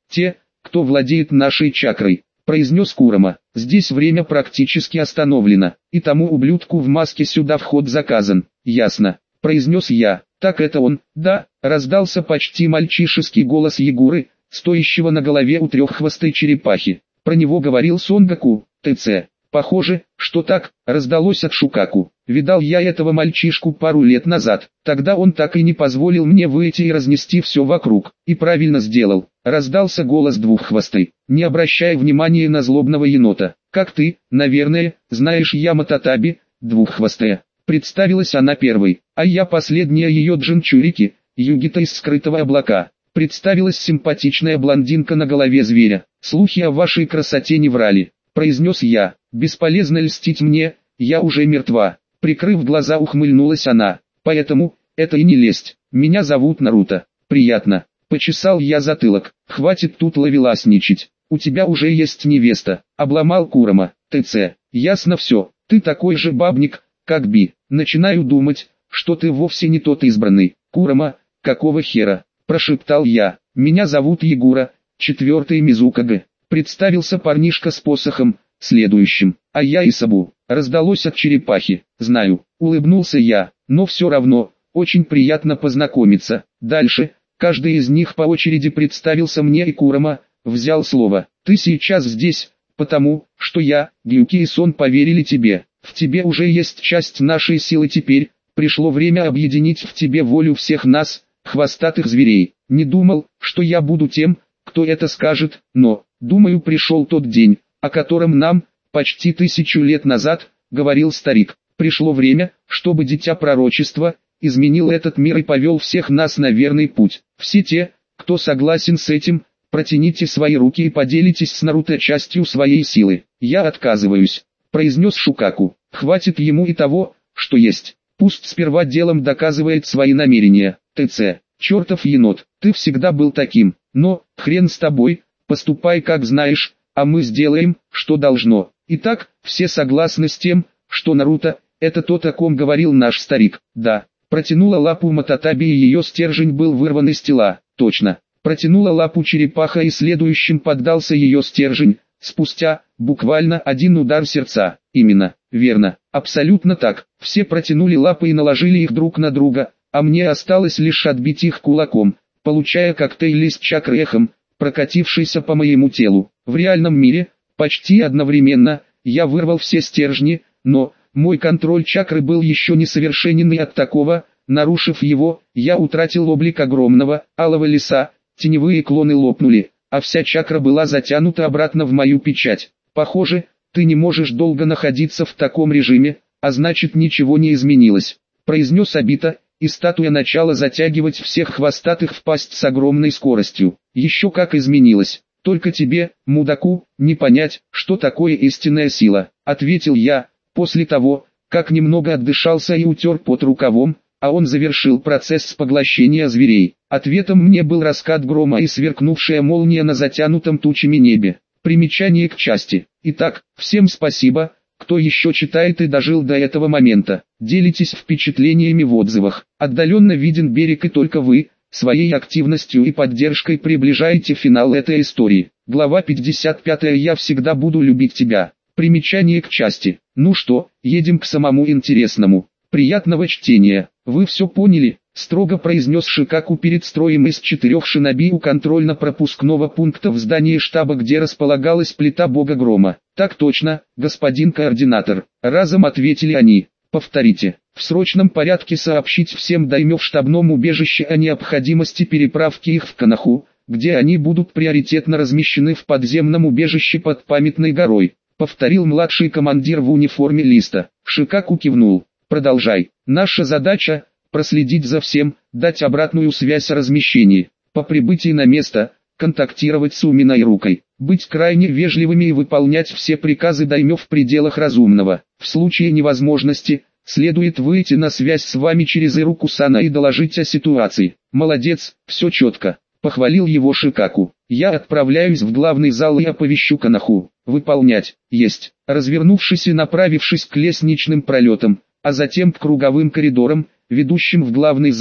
те, кто владеет нашей чакрой, произнес Курама. Здесь время практически остановлено, и тому ублюдку в маске сюда вход заказан. Ясно, произнес я. Так это он, да, раздался почти мальчишеский голос Егоры, стоящего на голове у треххвостой черепахи. Про него говорил Сонгоку, ТЦ. Похоже, что так, раздалось от Шукаку. Видал я этого мальчишку пару лет назад, тогда он так и не позволил мне выйти и разнести все вокруг. И правильно сделал, раздался голос двуххвостой, не обращая внимания на злобного енота. Как ты, наверное, знаешь Ямато-Таби, двуххвостая. Представилась она первой, а я последняя ее Джинчурики, Югита из скрытого облака. Представилась симпатичная блондинка на голове зверя. Слухи о вашей красоте не врали, произнес я. Бесполезно льстить мне, я уже мертва. Прикрыв глаза, ухмыльнулась она. Поэтому, это и не лесть. Меня зовут Наруто. Приятно. Почесал я затылок. Хватит тут ловеласничать. У тебя уже есть невеста. Обломал Курама. ТЦ. Ясно все. Ты такой же бабник, как Би. Начинаю думать, что ты вовсе не тот избранный. Курама, какого хера? Прошептал я. Меня зовут Егора, четвертый Мизукage. Представился парнишка с посохом. Следующим, а я Исабу, раздалось от черепахи. Знаю, улыбнулся я, но все равно, очень приятно познакомиться. Дальше, каждый из них по очереди представился мне, и Курама взял слово. Ты сейчас здесь, потому, что я, Гюки и Сон поверили тебе. В тебе уже есть часть нашей силы, теперь пришло время объединить в тебе волю всех нас, хвостатых зверей. Не думал, что я буду тем, кто это скажет, но, думаю, пришел тот день, о котором нам, почти тысячу лет назад, говорил старик. Пришло время, чтобы дитя пророчества, изменил этот мир и повел всех нас на верный путь. Все те, кто согласен с этим, протяните свои руки и поделитесь с Наруто частью своей силы. Я отказываюсь, произнес Шукаку. Хватит ему и того, что есть. Пусть сперва делом доказывает свои намерения. ТЦ. Чертов енот, ты всегда был таким, но, хрен с тобой, поступай как знаешь, а мы сделаем, что должно. Итак, все согласны с тем, что Наруто – это тот, о ком говорил наш старик. Да. Протянула лапу Мататаби, и ее стержень был вырван из тела. Точно. Протянула лапу черепаха, и следующим поддался ее стержень. Спустя, буквально один удар сердца. Именно, верно, абсолютно так. Все протянули лапы и наложили их друг на друга, а мне осталось лишь отбить их кулаком, получая коктейль из чакры эхом, прокатившийся по моему телу. В реальном мире, почти одновременно, я вырвал все стержни, но, мой контроль чакры был еще несовершенен, и от такого, нарушив его, я утратил облик огромного, алого лиса, теневые клоны лопнули, а вся чакра была затянута обратно в мою печать. Похоже, ты не можешь долго находиться в таком режиме, а значит ничего не изменилось, произнес Обита, и статуя начала затягивать всех хвостатых в пасть с огромной скоростью. Еще как изменилось. Только тебе, мудаку, не понять, что такое истинная сила, ответил я, после того, как немного отдышался и утер пот рукавом, а он завершил процесс поглощения зверей. Ответом мне был раскат грома и сверкнувшая молния на затянутом тучами небе. Примечание к части. Итак, всем спасибо, кто еще читает и дожил до этого момента. Делитесь впечатлениями в отзывах. Отдаленно виден берег, и только вы, своей активностью и поддержкой, приближаете финал этой истории. Глава пятьдесят пять. Я всегда буду любить тебя. Примечание к части. Ну что, едем к самому интересному. Приятного чтения. Вы все поняли? Строго произнес Шикаку перед строем из четырех шиноби у контрольно-пропускного пункта в здании штаба, где располагалась плита бога грома. Так точно, господин координатор. Разом ответили они. Повторите. В срочном порядке сообщить всем даймё в штабном убежище о необходимости переправки их в Канаху, где они будут приоритетно размещены в подземном убежище под памятной горой. Повторил младший командир в униформе листа. Шикаку кивнул. Продолжай. Наша задача – проследить за всем, дать обратную связь о размещении. По прибытии на место, контактировать с Уминой рукой. Быть крайне вежливыми и выполнять все приказы даймё в пределах разумного. В случае невозможности, следует выйти на связь с вами через Ируку-сана и доложить о ситуации. Молодец, все четко. Похвалил его Шикаку. Я отправляюсь в главный зал и оповещу Канаху. Выполнять. Есть. Развернувшись и направившись к лестничным пролетам, а затем к круговым коридорам, ведущим в главный зал,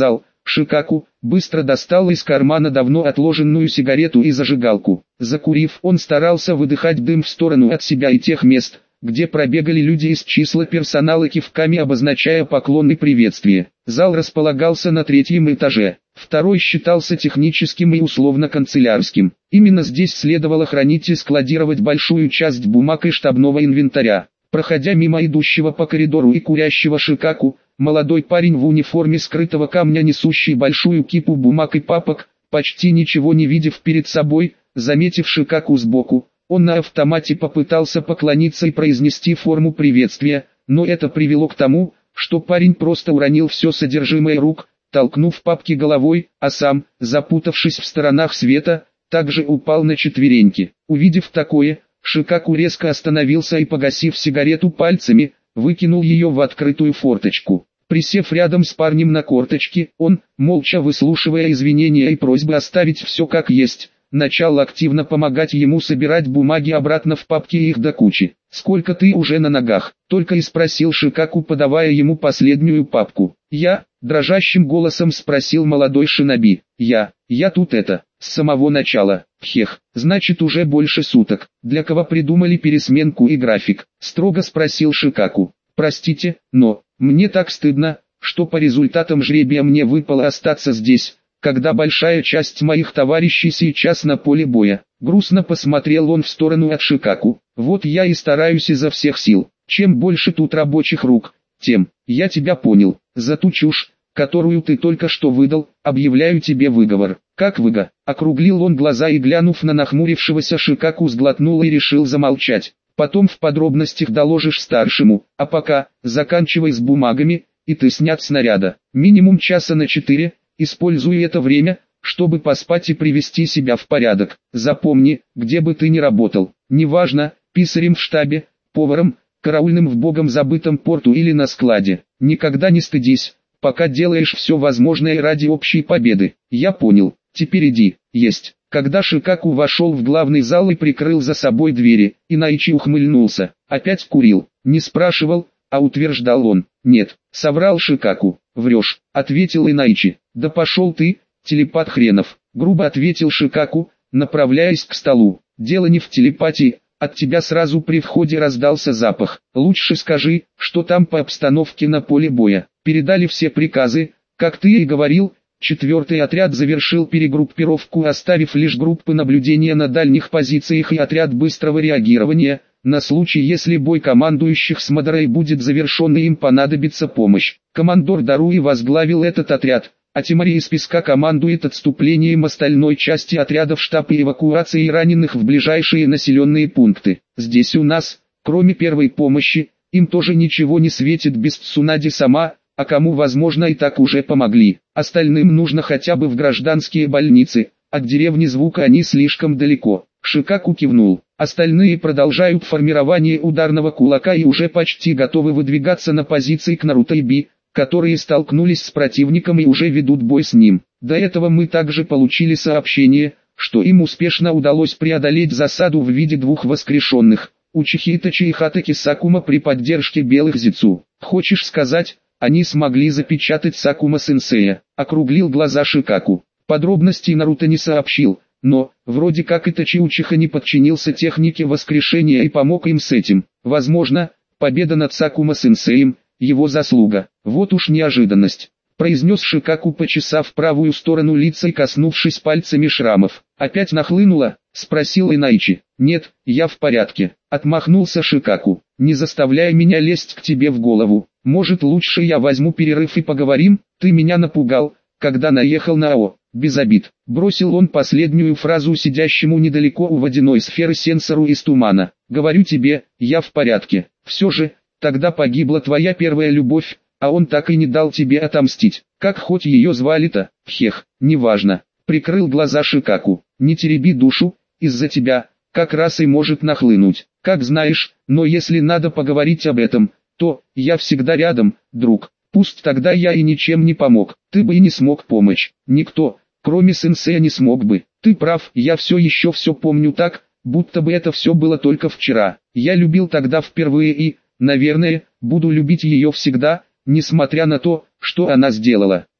Шикаку быстро достал из кармана давно отложенную сигарету и зажигалку. Закурив, он старался выдыхать дым в сторону от себя и тех мест, где пробегали люди из числа персонала, кивками обозначая поклон и приветствие. Зал располагался на третьем этаже, второй считался техническим и условно-канцелярским. Именно здесь следовало хранить и складировать большую часть бумаг и штабного инвентаря. Проходя мимо идущего по коридору и курящего Шикаку, молодой парень в униформе скрытого камня, несущий большую кипу бумаг и папок, почти ничего не видев перед собой, заметив Шикаку сбоку, он на автомате попытался поклониться и произнести форму приветствия, но это привело к тому, что парень просто уронил все содержимое рук, толкнув папки головой, а сам, запутавшись в сторонах света, также упал на четвереньки. Увидев такое, Шикаку резко остановился и, погасив сигарету пальцами, выкинул ее в открытую форточку. Присев рядом с парнем на корточки, он, молча выслушивая извинения и просьбы оставить все как есть, начал активно помогать ему собирать бумаги обратно в папки и их до кучи. «Сколько ты уже на ногах?» — только и спросил Шикаку, подавая ему последнюю папку. «Я?» — дрожащим голосом спросил молодой шиноби. «Я, я тут это, с самого начала». «Хех, значит уже больше суток. Для кого придумали пересменку и график?» — строго спросил Шикаку. «Простите, но, мне так стыдно, что по результатам жребия мне выпало остаться здесь, когда большая часть моих товарищей сейчас на поле боя». Грустно посмотрел он в сторону от Шикаку. «Вот я и стараюсь изо всех сил. Чем больше тут рабочих рук, тем, я тебя понял, за ту чушь, которую ты только что выдал, объявляю тебе выговор». «Как выго?» — округлил он глаза и, глянув на нахмурившегося Шикаку, сглотнул и решил замолчать. «Потом в подробностях доложишь старшему, а пока, заканчивай с бумагами, и ты снят с наряда. Минимум часа на четыре, используй это время, чтобы поспать и привести себя в порядок. Запомни, где бы ты ни работал, неважно, писарем в штабе, поваром, караульным в богом забытом порту или на складе, никогда не стыдись, пока делаешь все возможное ради общей победы. Я понял, теперь иди, есть». Когда Шикаку вошел в главный зал и прикрыл за собой двери, Инайчи ухмыльнулся. «Опять курил?» — не спрашивал, а утверждал он. «Нет», — соврал Шикаку. «Врешь», — ответил Инайчи. «Да пошел ты, телепат хренов», — грубо ответил Шикаку, направляясь к столу. «Дело не в телепатии, от тебя сразу при входе раздался запах. Лучше скажи, что там по обстановке на поле боя. Передали все приказы, как ты и говорил». Четвертый отряд завершил перегруппировку, оставив лишь группы наблюдения на дальних позициях и отряд быстрого реагирования, на случай, если бой командующих с Мадорой будет завершен и им понадобится помощь. Командор Даруи возглавил этот отряд, а Тимари из Песка командует отступлением остальной части отряда в штаб и эвакуацией раненых в ближайшие населенные пункты. Здесь у нас, кроме первой помощи, им тоже ничего не светит без Цунади сама, а кому возможно и так уже помогли. Остальным нужно хотя бы в гражданские больницы, от деревни Звука они слишком далеко. Шикаку кивнул. Остальные продолжают формирование ударного кулака и уже почти готовы выдвигаться на позиции к Наруто и Би, которые столкнулись с противником и уже ведут бой с ним. До этого мы также получили сообщение, что им успешно удалось преодолеть засаду в виде двух воскрешенных, Учихи Итачи и Хатаки Сакума при поддержке белых Зицу. Хочешь сказать, они смогли запечатать Сакума-сенсея? Округлил глаза Шикаку. Подробностей Наруто не сообщил, но, вроде как Итачи Учиха не подчинился технике воскрешения и помог им с этим. Возможно, победа над Сакума-сенсеем – его заслуга. Вот уж неожиданность, произнес Шикаку, почесав правую сторону лица и коснувшись пальцами шрамов. Опять нахлынуло? Спросил Инайчи. Нет, я в порядке, отмахнулся Шикаку. Не заставляй меня лезть к тебе в голову. Может, лучше я возьму перерыв и поговорим? Ты меня напугал, когда наехал на Ао. Без обид. Бросил он последнюю фразу сидящему недалеко у водяной сферы сенсору из тумана. Говорю тебе, я в порядке. Все же, тогда погибла твоя первая любовь, а он так и не дал тебе отомстить. Как хоть ее звали-то? Хех, неважно. Прикрыл глаза Шикаку. Не тереби душу, из-за тебя, как раз и может нахлынуть. Как знаешь, но если надо поговорить об этом, то, я всегда рядом, друг. Пусть тогда я и ничем не помог. Ты бы и не смог помочь. Никто, кроме сенсея, не смог бы. Ты прав, я все еще все помню так, будто бы это все было только вчера. Я любил тогда впервые и, наверное, буду любить ее всегда, несмотря на то, что она сделала.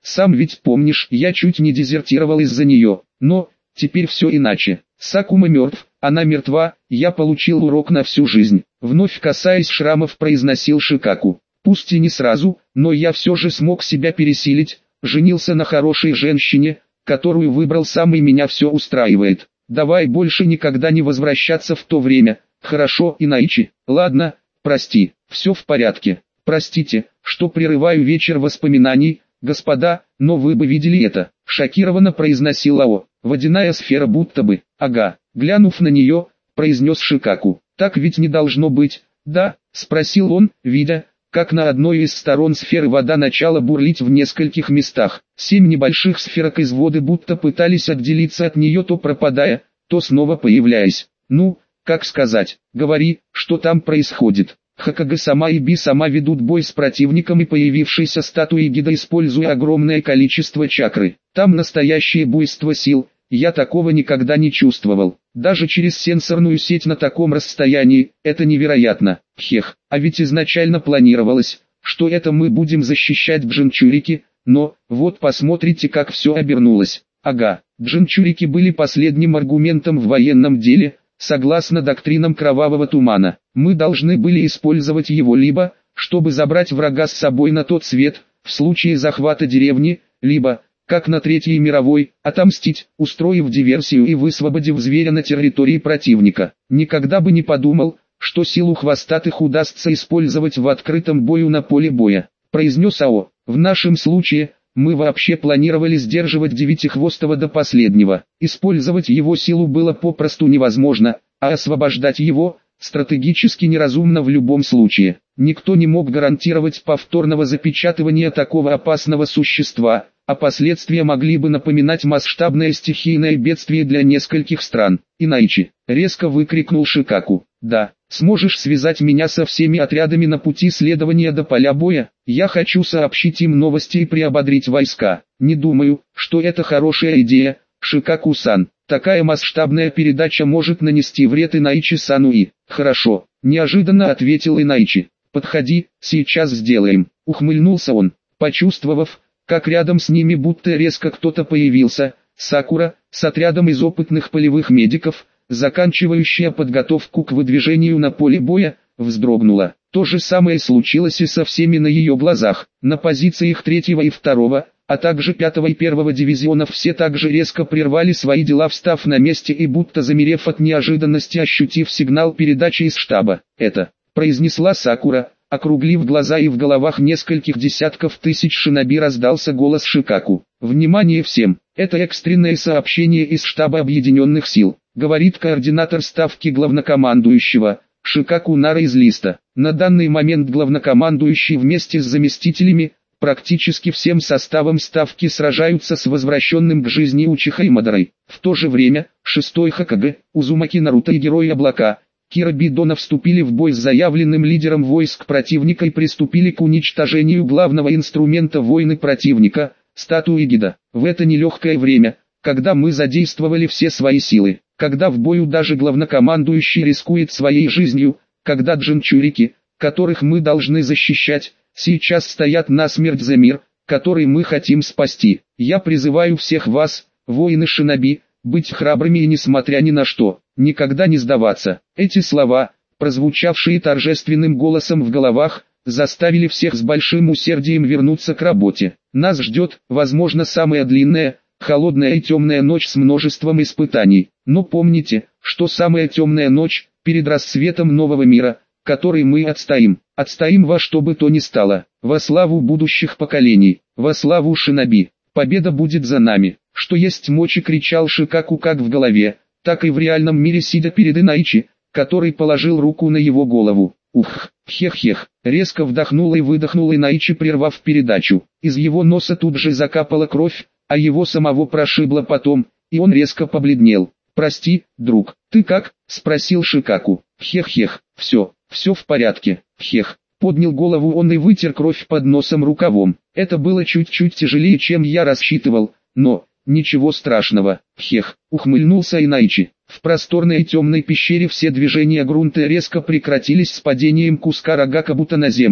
Сам ведь помнишь, я чуть не дезертировал из-за нее, но, теперь все иначе. Сакума мертв, она мертва, я получил урок на всю жизнь. Вновь касаясь шрамов, произносил Шикаку. Пусть и не сразу, но я все же смог себя пересилить, женился на хорошей женщине, которую выбрал сам, и меня все устраивает. Давай больше никогда не возвращаться в то время, хорошо, Инаичи? Ладно, прости, все в порядке. Простите, что прерываю вечер воспоминаний, господа, но вы бы видели это. Шокированно произносил Ао. Водяная сфера будто бы. Ага, глянув на нее, произнес Шикаку. Так ведь не должно быть, да? Спросил он, видя, как на одной из сторон сферы вода начала бурлить в нескольких местах. Семь небольших сферок из воды будто пытались отделиться от нее, то пропадая, то снова появляясь. Ну, как сказать, говори, что там происходит. Хокage-сама и Би-сама ведут бой с противником и появившейся статуей Гида, используя огромное количество чакры. Там настоящее буйство сил, я такого никогда не чувствовал. Даже через сенсорную сеть на таком расстоянии, это невероятно. Хех, а ведь изначально планировалось, что это мы будем защищать джинчурики, но, вот посмотрите, как все обернулось. Ага, джинчурики были последним аргументом в военном деле, согласно доктринам Кровавого Тумана. Мы должны были использовать его либо, чтобы забрать врага с собой на тот свет, в случае захвата деревни, либо, как на Третьей мировой, отомстить, устроив диверсию и высвободив зверя на территории противника. Никогда бы не подумал, что силу хвостатых удастся использовать в открытом бою на поле боя, произнес Ао. В нашем случае, мы вообще планировали сдерживать Девятихвостого до последнего. Использовать его силу было попросту невозможно, а освобождать его – стратегически неразумно в любом случае. Никто не мог гарантировать повторного запечатывания такого опасного существа, а последствия могли бы напоминать масштабное стихийное бедствие для нескольких стран. Инаичи, резко выкрикнул Шикаку. Да, сможешь связать меня со всеми отрядами на пути следования до поля боя? Я хочу сообщить им новости и приободрить войска. Не думаю, что это хорошая идея, Шикаку-сан. Такая масштабная передача может нанести вред Инаичи-сану и... Хорошо, неожиданно ответил Инаичи. Подходи, сейчас сделаем. Ухмыльнулся он, почувствовав, как рядом с ними будто резко кто-то появился. Сакура, с отрядом из опытных полевых медиков, заканчивающая подготовку к выдвижению на поле боя, вздрогнула. То же самое случилось и со всеми на ее глазах. На позициях третьего и второго, а также пятого и первого дивизионов все также резко прервали свои дела, встав на месте и будто замерев от неожиданности, ощутив сигнал передачи из штаба. «Это», — произнесла Сакура, округлив глаза, и в головах нескольких десятков тысяч шиноби раздался голос Шикаку. «Внимание всем! Это экстренное сообщение из штаба Объединенных сил», — говорит координатор ставки главнокомандующего, Шикаку Нара из Листа. На данный момент главнокомандующий вместе с заместителями, практически всем составом ставки, сражаются с возвращенным к жизни Учиха Имадарой. В то же время, шестой Хокage, Узумаки Наруто и Герои Облака, Кира Бидона, вступили в бой с заявленным лидером войск противника и приступили к уничтожению главного инструмента войны противника, статуи Гида. В это нелегкое время, когда мы задействовали все свои силы, когда в бою даже главнокомандующий рискует своей жизнью, когда джинчурики, которых мы должны защищать, сейчас стоят насмерть за мир, который мы хотим спасти. Я призываю всех вас, воины шиноби, быть храбрыми и, несмотря ни на что, никогда не сдаваться. Эти слова, прозвучавшие торжественным голосом в головах, заставили всех с большим усердием вернуться к работе. Нас ждет, возможно, самая длинная, холодная и темная ночь с множеством испытаний. Но помните, что самая темная ночь, перед рассветом нового мира, который мы отстоим. Отстоим во что бы то ни стало, во славу будущих поколений, во славу шиноби. Победа будет за нами. Что есть мочи, кричал Шикаку как в голове, так и в реальном мире, сидя перед Инаичи, который положил руку на его голову. Ух, хех-хех, резко вдохнул и выдохнул Инаичи, прервав передачу. Из его носа тут же закапала кровь, а его самого прошибло потом, и он резко побледнел. «Прости, друг, ты как?» — спросил Шикаку. «Хех-хех, все, все в порядке, хех». Поднял голову он и вытер кровь под носом рукавом. «Это было чуть-чуть тяжелее, чем я рассчитывал, но... ничего страшного, хех», — ухмыльнулся Инаичи. В просторной и темной пещере все движения грунта резко прекратились с падением куска рога Кабуто на землю.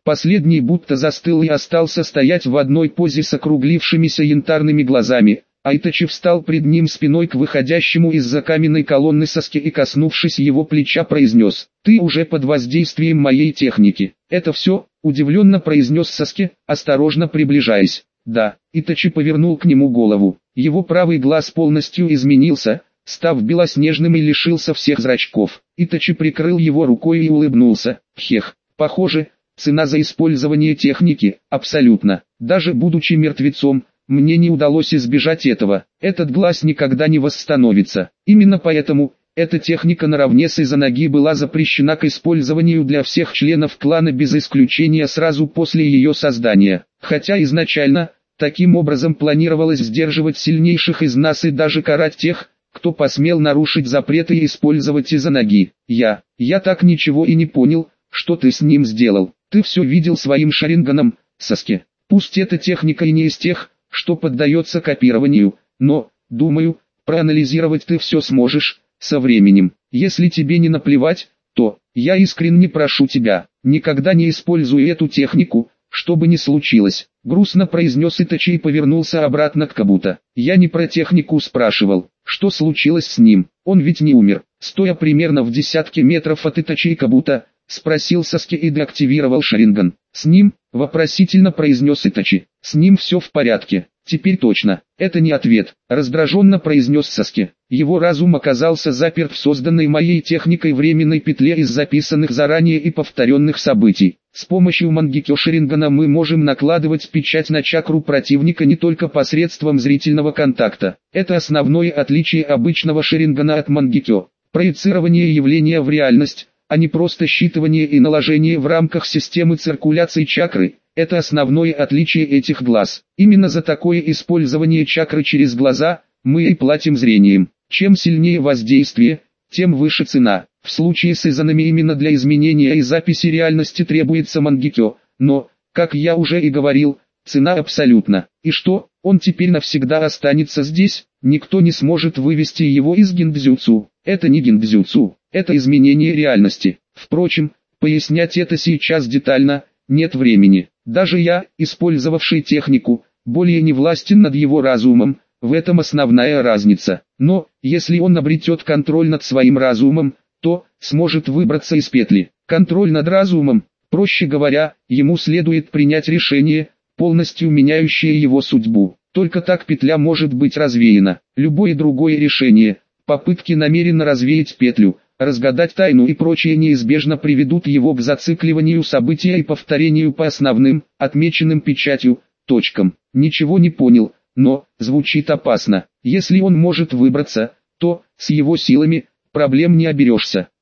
Последний будто застыл и остался стоять в одной позе с округлившимися янтарными глазами. Айтачи встал пред ним спиной к выходящему из-за каменной колонны Саске и, коснувшись его плеча, произнес: «Ты уже под воздействием моей техники». «Это все?» – удивленно произнес Саске, осторожно приближаясь. «Да». Итачи повернул к нему голову. Его правый глаз полностью изменился, став белоснежным и лишился всех зрачков. Итачи прикрыл его рукой и улыбнулся. «Хех, похоже, цена за использование техники, абсолютно. Даже будучи мертвецом, мне не удалось избежать этого. Этот глаз никогда не восстановится. Именно поэтому эта техника наравне с Изанаги была запрещена к использованию для всех членов клана без исключения сразу после ее создания. Хотя изначально, таким образом планировалось сдерживать сильнейших из нас и даже карать тех, кто посмел нарушить запреты и использовать Изанаги. Я, я так ничего и не понял, что ты с ним сделал. Ты все видел своим шаринганом, Саске. Пусть эта техника и не из тех, что поддается копированию, но, думаю, проанализировать ты все сможешь, со временем. Если тебе не наплевать, то, я искренне прошу тебя, никогда не используй эту технику, что бы ни случилось. Грустно произнес Итачи и повернулся обратно к Кабуто. Я не про технику спрашивал, что случилось с ним, он ведь не умер. Стоя примерно в десятке метров от Итачи и Кабуто, спросил Саске и деактивировал шаринган. С ним, вопросительно произнес Итачи. С ним все в порядке. Теперь точно. Это не ответ, раздраженно произнес Саске. Его разум оказался заперт в созданной моей техникой временной петле из записанных заранее и повторенных событий. С помощью Мангекё Шарингана мы можем накладывать печать на чакру противника не только посредством зрительного контакта. Это основное отличие обычного Шарингана от Мангекё. Проецирование явления в реальность, а не просто считывание и наложение в рамках системы циркуляции чакры. Это основное отличие этих глаз. Именно за такое использование чакры через глаза мы и платим зрением. Чем сильнее воздействие, тем выше цена. В случае с Изанами именно для изменения и записи реальности требуется Мангекё, но, как я уже и говорил, цена абсолютна. И что, он теперь навсегда останется здесь? Никто не сможет вывести его из гиндзюцу. Это не гиндзюцу, это изменение реальности. Впрочем, пояснять это сейчас детально, нет времени. Даже я, использовавший технику, более не властен над его разумом, в этом основная разница. Но, если он обретет контроль над своим разумом, то сможет выбраться из петли. Контроль над разумом, проще говоря, ему следует принять решение, полностью меняющее его судьбу. Только так петля может быть развеяна. Любое другое решение, попытки намеренно развеять петлю, разгадать тайну и прочее неизбежно приведут его к зацикливанию события и повторению по основным, отмеченным печатью, точкам. Ничего не понял, но, звучит опасно. Если он может выбраться, то, с его силами, проблем не оберешься.